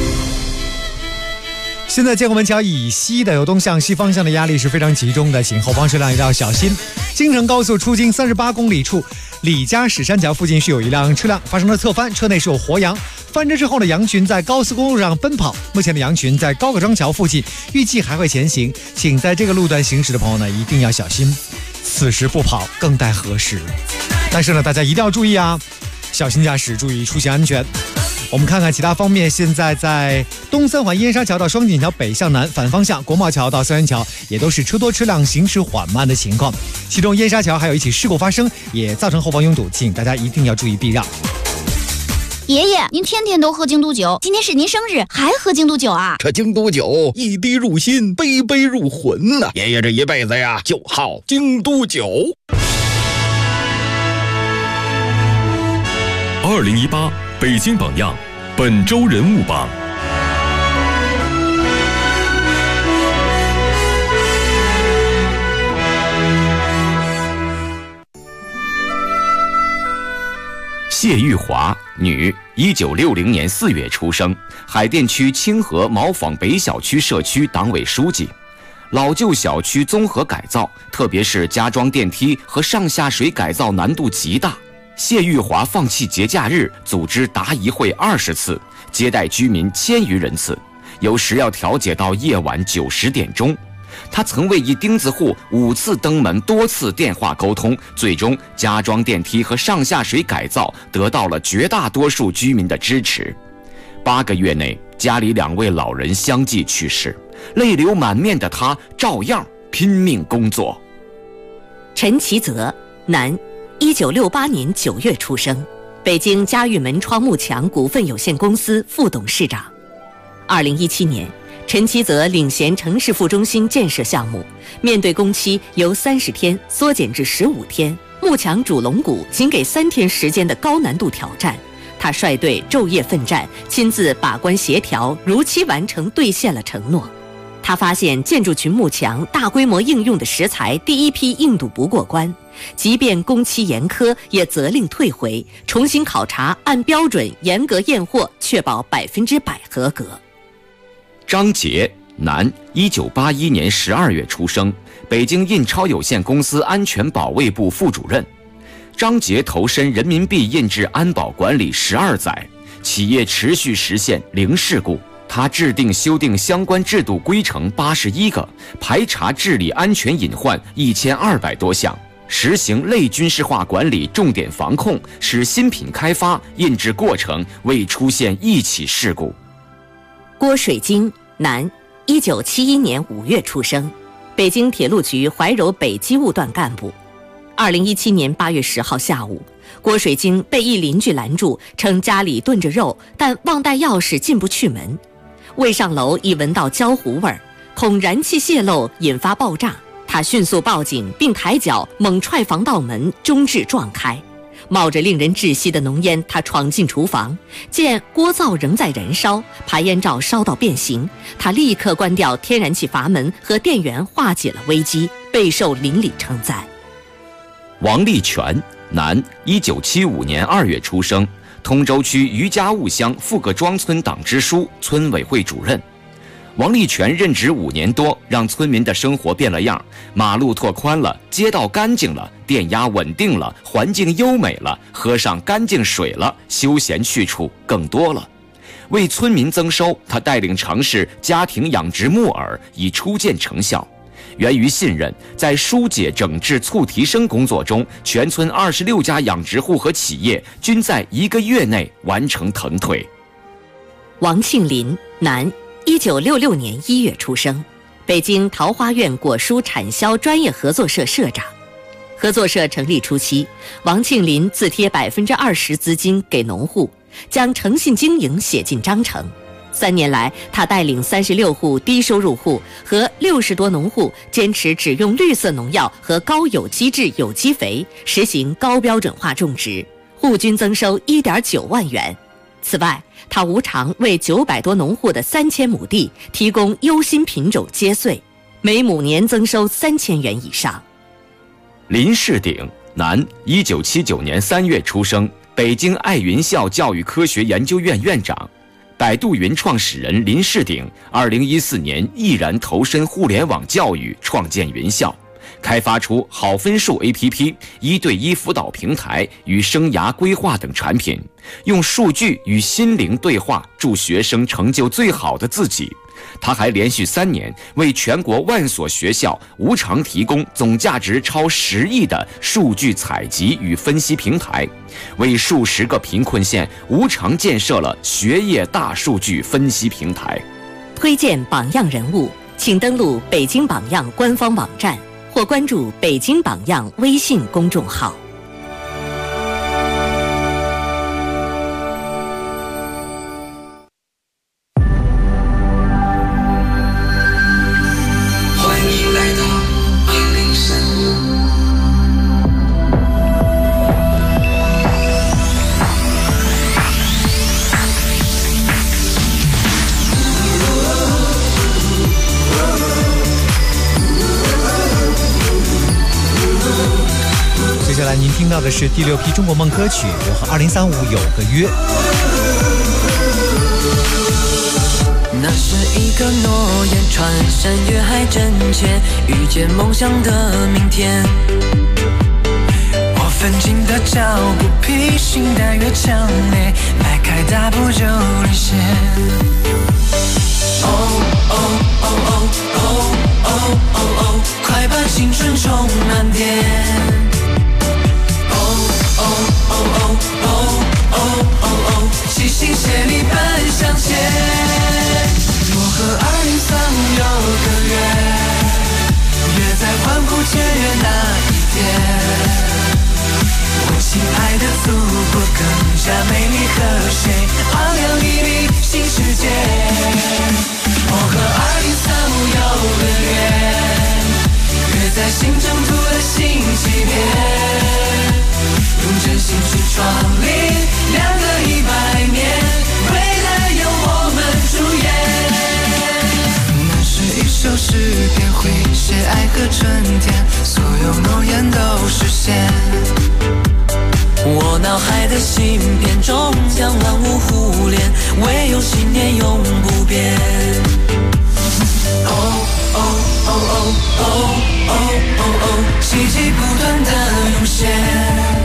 现在建国门桥以西的由东向西方向的压力是非常集中的，请后方车辆一定要小心。京承高速出京38公里处李家史山桥附近是有一辆车辆发生了侧翻，车内是有活羊，翻车之后的羊群在高速公路上奔跑，目前的羊群在高各庄桥附近，预计还会前行，请在这个路段行驶的朋友呢一定要小心，此时不跑更待何时。但是呢大家一定要注意啊，小心驾驶，注意出行安全。 我们看看其他方面，现在在东三环燕莎桥到双井桥北向南反方向，国贸桥到三元桥也都是车多车辆行驶缓慢的情况。其中燕莎桥还有一起事故发生，也造成后方拥堵，请大家一定要注意避让。 爷爷，您天天都喝京都酒，今天是您生日，还喝京都酒啊？ 这京都酒一滴入心，杯杯入魂呐！爷爷这一辈子呀，就好京都酒。 2018北京榜样本周人物榜。 谢玉华，女，1960年4月出生，海淀区清河毛坊北小区社区党委书记。老旧小区综合改造，特别是加装电梯和上下水改造难度极大。谢玉华放弃节假日，组织答疑会20次，接待居民1000余人次，有时要调解到夜晚9、10点钟。他曾为一钉子户5次登门，多次电话沟通，最终加装电梯和上下水改造得到了绝大多数居民的支持。8个月内，家里2位老人相继去世，泪流满面的他照样拼命工作。 陈其泽，男，1968年9月出生，北京嘉峪门窗幕墙股份有限公司副董事长。2017年，陈其泽领衔城市副中心建设项目，面对工期由30天缩减至15天，幕墙主龙骨仅给3天时间的高难度挑战，他率队昼夜奋战，亲自把关协调，如期完成兑现了承诺。他发现建筑群幕墙大规模应用的石材第一批硬度不过关，即便工期严苛，也责令退回，重新考察，按标准严格验货，确保100%合格。 张杰，男，1981年12月出生，北京印钞有限公司安全保卫部副主任。张杰投身人民币印制安保管理12载，企业持续实现零事故。他制定修订相关制度规程81个，排查治理安全隐患1200多项，实行类军事化管理重点防控，使新品开发、印制过程未出现一起事故。 郭水晶，男，1971年5月出生，北京铁路局怀柔北机务段干部。2017年8月10号下午，郭水晶被一邻居拦住，称家里炖着肉，但忘带钥匙进不去门。未上楼已闻到焦糊味儿，恐燃气泄漏引发爆炸，他迅速报警，并抬脚猛踹防盗门，中置撞开。冒着令人窒息的浓烟，他闯进厨房，见锅灶仍在燃烧，排烟罩烧到变形，他立刻关掉天然气阀门和电源，化解了危机，备受邻里称赞。 王立全，男，1975年2月出生，通州区余家务乡富各庄村党支书、村委会主任。王立全任职5年多，让村民的生活变了样，马路拓宽了，街道干净了，电压稳定了，环境优美了，喝上干净水了，休闲去处更多了。为村民增收，他带领尝试家庭养殖木耳，已初见成效。源于信任，在疏解整治促提升工作中，全村26家养殖户和企业均在1个月内完成腾退。 王庆林，男，1966年1月出生，北京桃花苑果蔬产销专业合作社社长。合作社成立初期，王庆林自贴20%资金给农户，将诚信经营写进章程。3年来，他带领36户低收入户和60多农户坚持只用绿色农药和高有机质有机肥，实行高标准化种植，户均增收1.9万元。此外，他无偿为900多农户的3000亩地提供优新品种接穗，每亩年增收3000元以上。 林世鼎，男，1979年3月出生，北京爱云校教育科学研究院院长。百度云创始人林世鼎2014年毅然投身互联网教育，创建云校，开发出好分数 APP、1对1辅导平台与生涯规划等产品，用数据与心灵对话，助学生成就最好的自己。 他还连续3年为全国万所学校无偿提供总价值超10亿的数据采集与分析平台，为数十个贫困县无偿建设了学业大数据分析平台。 推荐榜样人物，请登录北京榜样官方网站或关注北京榜样微信公众号。 您听到的是第6批中国梦歌曲，我和2035有个约。 那是一个诺言，穿山越海真切，遇见梦想的明天。我奋进的脚步，披星戴月强烈，迈开大步就领先。哦哦哦哦哦哦哦哦，快把青春充满电。齐心协力奔向前，我和2035有个约，约在欢呼雀跃那一天。我亲爱的祖国更加美丽和谐，昂扬屹立新世界。我和2035有个约，约在新征途的新起点。用真心去创立2个100年，未来由我们主演。那是一首诗篇，会写爱和春天，所有诺言都实现。我脑海的芯片终将万物互联，唯有信念永不变。哦哦哦哦哦哦哦哦，奇迹不断的涌现。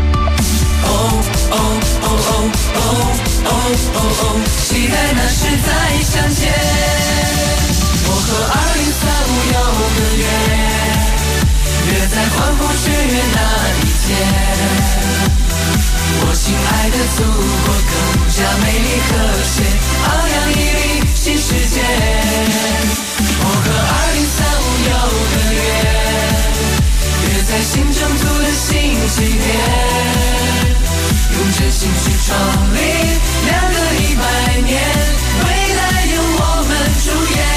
期待那时再相见。我和2035有个约，约在欢呼雀跃那一天。我亲爱的祖国更加美丽和谐，昂扬屹立新世界。我和2035有个约，约在新征途的新起点。用真心去创立2个100年，未来由我们主演。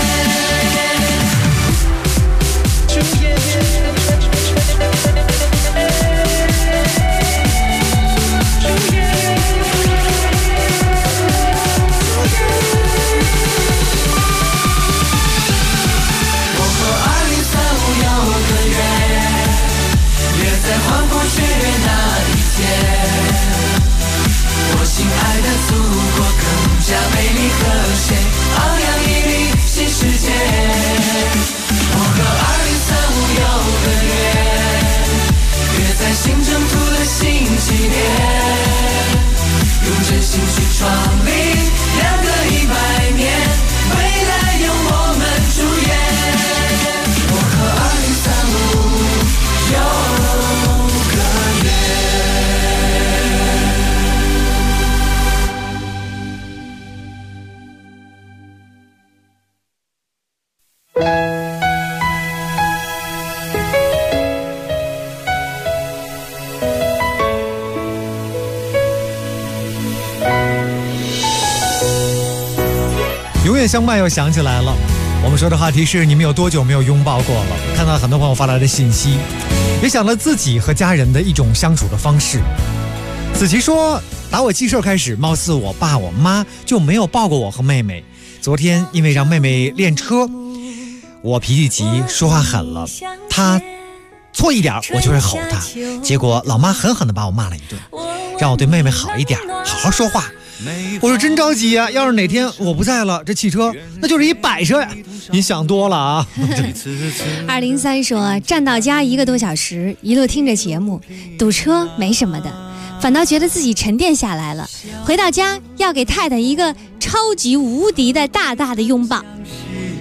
我和2035有个约，约在欢呼雀跃那一天。我亲爱的祖国更加美丽和谐，昂扬屹立新世界。我和2035有个约，约在新征途的新起点。用真心去创立2个100年，未来由我们主演。我和2035有个约。 永远相伴又想起来了，我们说的话题是你们有多久没有拥抱过了？看到很多朋友发来的信息，也想了自己和家人的一种相处的方式。子琪说，打我记事开始，貌似我爸我妈就没有抱过我和妹妹。昨天因为让妹妹练车，我脾气急，说话狠了，她错一点我就会吼她，结果老妈狠狠地把我骂了一顿，让我对妹妹好一点，好好说话。我说真着急啊，要是哪天我不在了，这汽车那就是一摆设呀。你想多了啊。 203说，站到家1个多小时，一路听着节目，堵车没什么的，反倒觉得自己沉淀下来了。回到家要给太太一个超级无敌的大大的拥抱。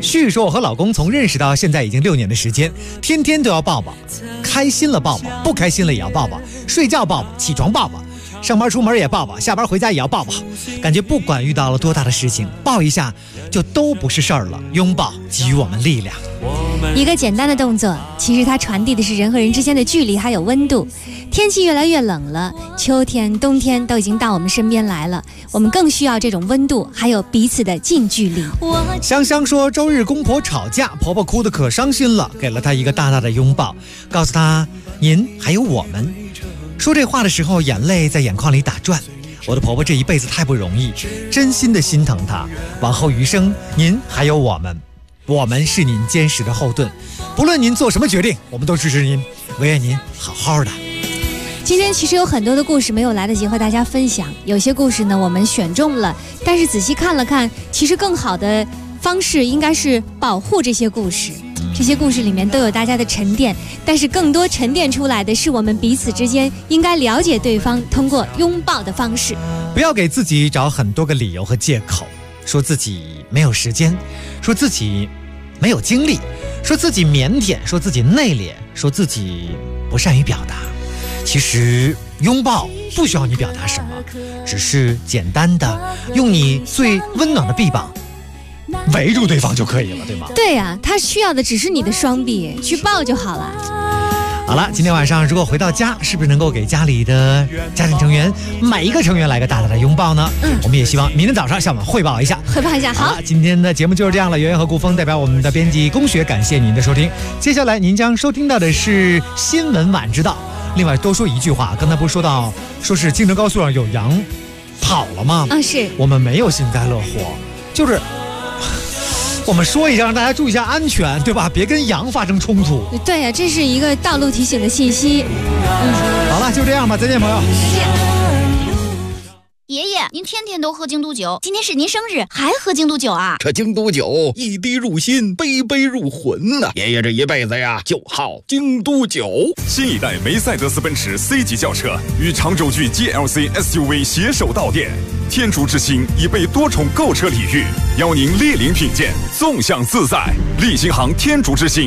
旭说，我和老公从认识到现在已经6年的时间，天天都要抱抱，开心了抱抱，不开心了也要抱抱，睡觉抱抱，起床抱抱，上班出门也抱抱，下班回家也要抱抱。感觉不管遇到了多大的事情，抱一下就都不是事儿了。拥抱给予我们力量。 一个简单的动作，其实它传递的是人和人之间的距离还有温度。天气越来越冷了，秋天冬天都已经到我们身边来了，我们更需要这种温度还有彼此的近距离。 香香说，周日公婆吵架，婆婆哭得可伤心了，给了她一个大大的拥抱，告诉她您还有我们。说这话的时候，眼泪在眼眶里打转。我的婆婆这一辈子太不容易，真心的心疼她。往后余生，您还有我们，我们是您坚实的后盾。不论您做什么决定，我们都支持您，唯愿您好好的。 今天其实有很多的故事没有来得及和大家分享，有些故事呢我们选中了，但是仔细看了看，其实更好的方式应该是保护这些故事。这些故事里面都有大家的沉淀，但是更多沉淀出来的是我们彼此之间应该了解对方，通过拥抱的方式。 不要给自己找很多个理由和借口，说自己没有时间，说自己没有精力，说自己腼腆，说自己内敛，说自己不善于表达。其实拥抱不需要你表达什么，只是简单的用你最温暖的臂膀围住对方就可以了，对吗？ 对呀，他需要的只是你的双臂，去抱就好了。 好了，今天晚上如果回到家，是不是能够给家里的家庭成员每一个成员来个大大的拥抱呢？我们也希望明天早上向我们汇报一下。好，今天的节目就是这样了。圆圆和顾峰代表我们的编辑龚雪，感谢您的收听。接下来您将收听到的是新闻晚知道。另外多说一句话，刚才不是说是京承高速上有羊跑了吗？ 是我们没有幸灾乐祸，就是我们说一下，让大家注意一下安全，对吧？别跟羊发生冲突。 对呀，这是一个道路提醒的信息。 好了，就这样吧，再见，朋友。 再见。 爷爷，您天天都喝京都酒，今天是您生日，还喝京都酒啊？ 这京都酒一滴入心，杯杯入魂呐！爷爷这一辈子呀，就好京都酒。 新一代梅赛德斯奔驰 C 级轿车与长轴距 GLC SUV 携手到店，天竺之星已被多重购车礼遇，邀您莅临品鉴，纵享自在。立新行天竺之星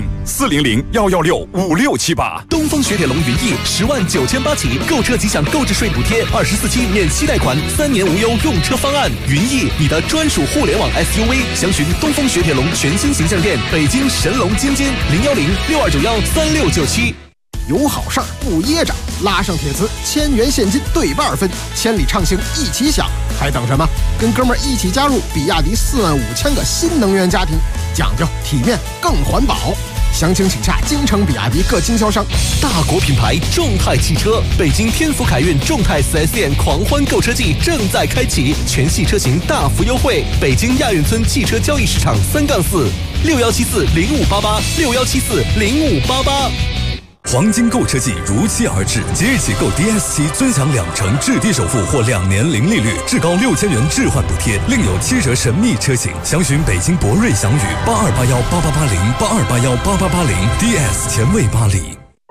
400-116-5678。 东风雪铁龙云逸10.998起，购车即享购置税补贴，24期免息贷款，3年无忧用车方案。云逸，你的专属互联网 SUV，详询东风雪铁龙全新形象店，北京神龙津津010-6291-3697。 有好事儿不噎着，拉上铁磁，1000元现金对半分，千里畅行一起享，还等什么？跟哥们儿一起加入比亚迪45000个新能源家庭，讲究体面更环保。详情请洽京城比亚迪各经销商。 大国品牌众泰汽车，北京天府凯运众泰 4S 店狂欢购车季正在开启，全系车型大幅优惠。北京亚运村汽车交易市场3-46174-0588，6174-0588。 黄金购车季如期而至，即日起购 DS7尊享2%置地首付或2年零利率，至高6000元置换补贴，另有7折神秘车型。详询北京博瑞祥宇8281888082818880 DS 前卫巴黎。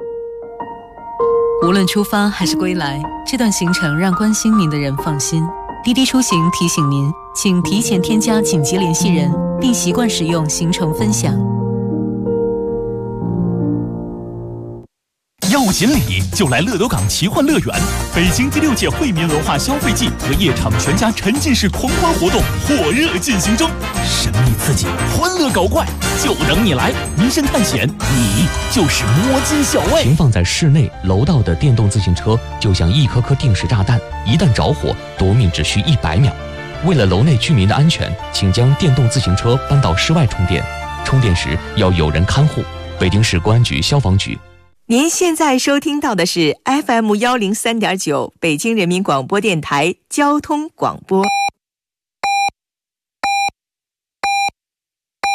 无论出发还是归来，这段行程让关心您的人放心。滴滴出行提醒您，请提前添加紧急联系人，并习惯使用行程分享。 要锦鲤就来乐斗港奇幻乐园，北京第6届惠民文化消费季和夜场全家沉浸式狂欢活动火热进行中，神秘刺激，欢乐搞怪，就等你来！迷神探险，你就是摸金校尉。 停放在室内楼道的电动自行车就像一颗颗定时炸弹，一旦着火，夺命只需100秒。为了楼内居民的安全，请将电动自行车搬到室外充电，充电时要有人看护。北京市公安局消防局。 您现在收听到的是 FM103.9 北京人民广播电台交通广播。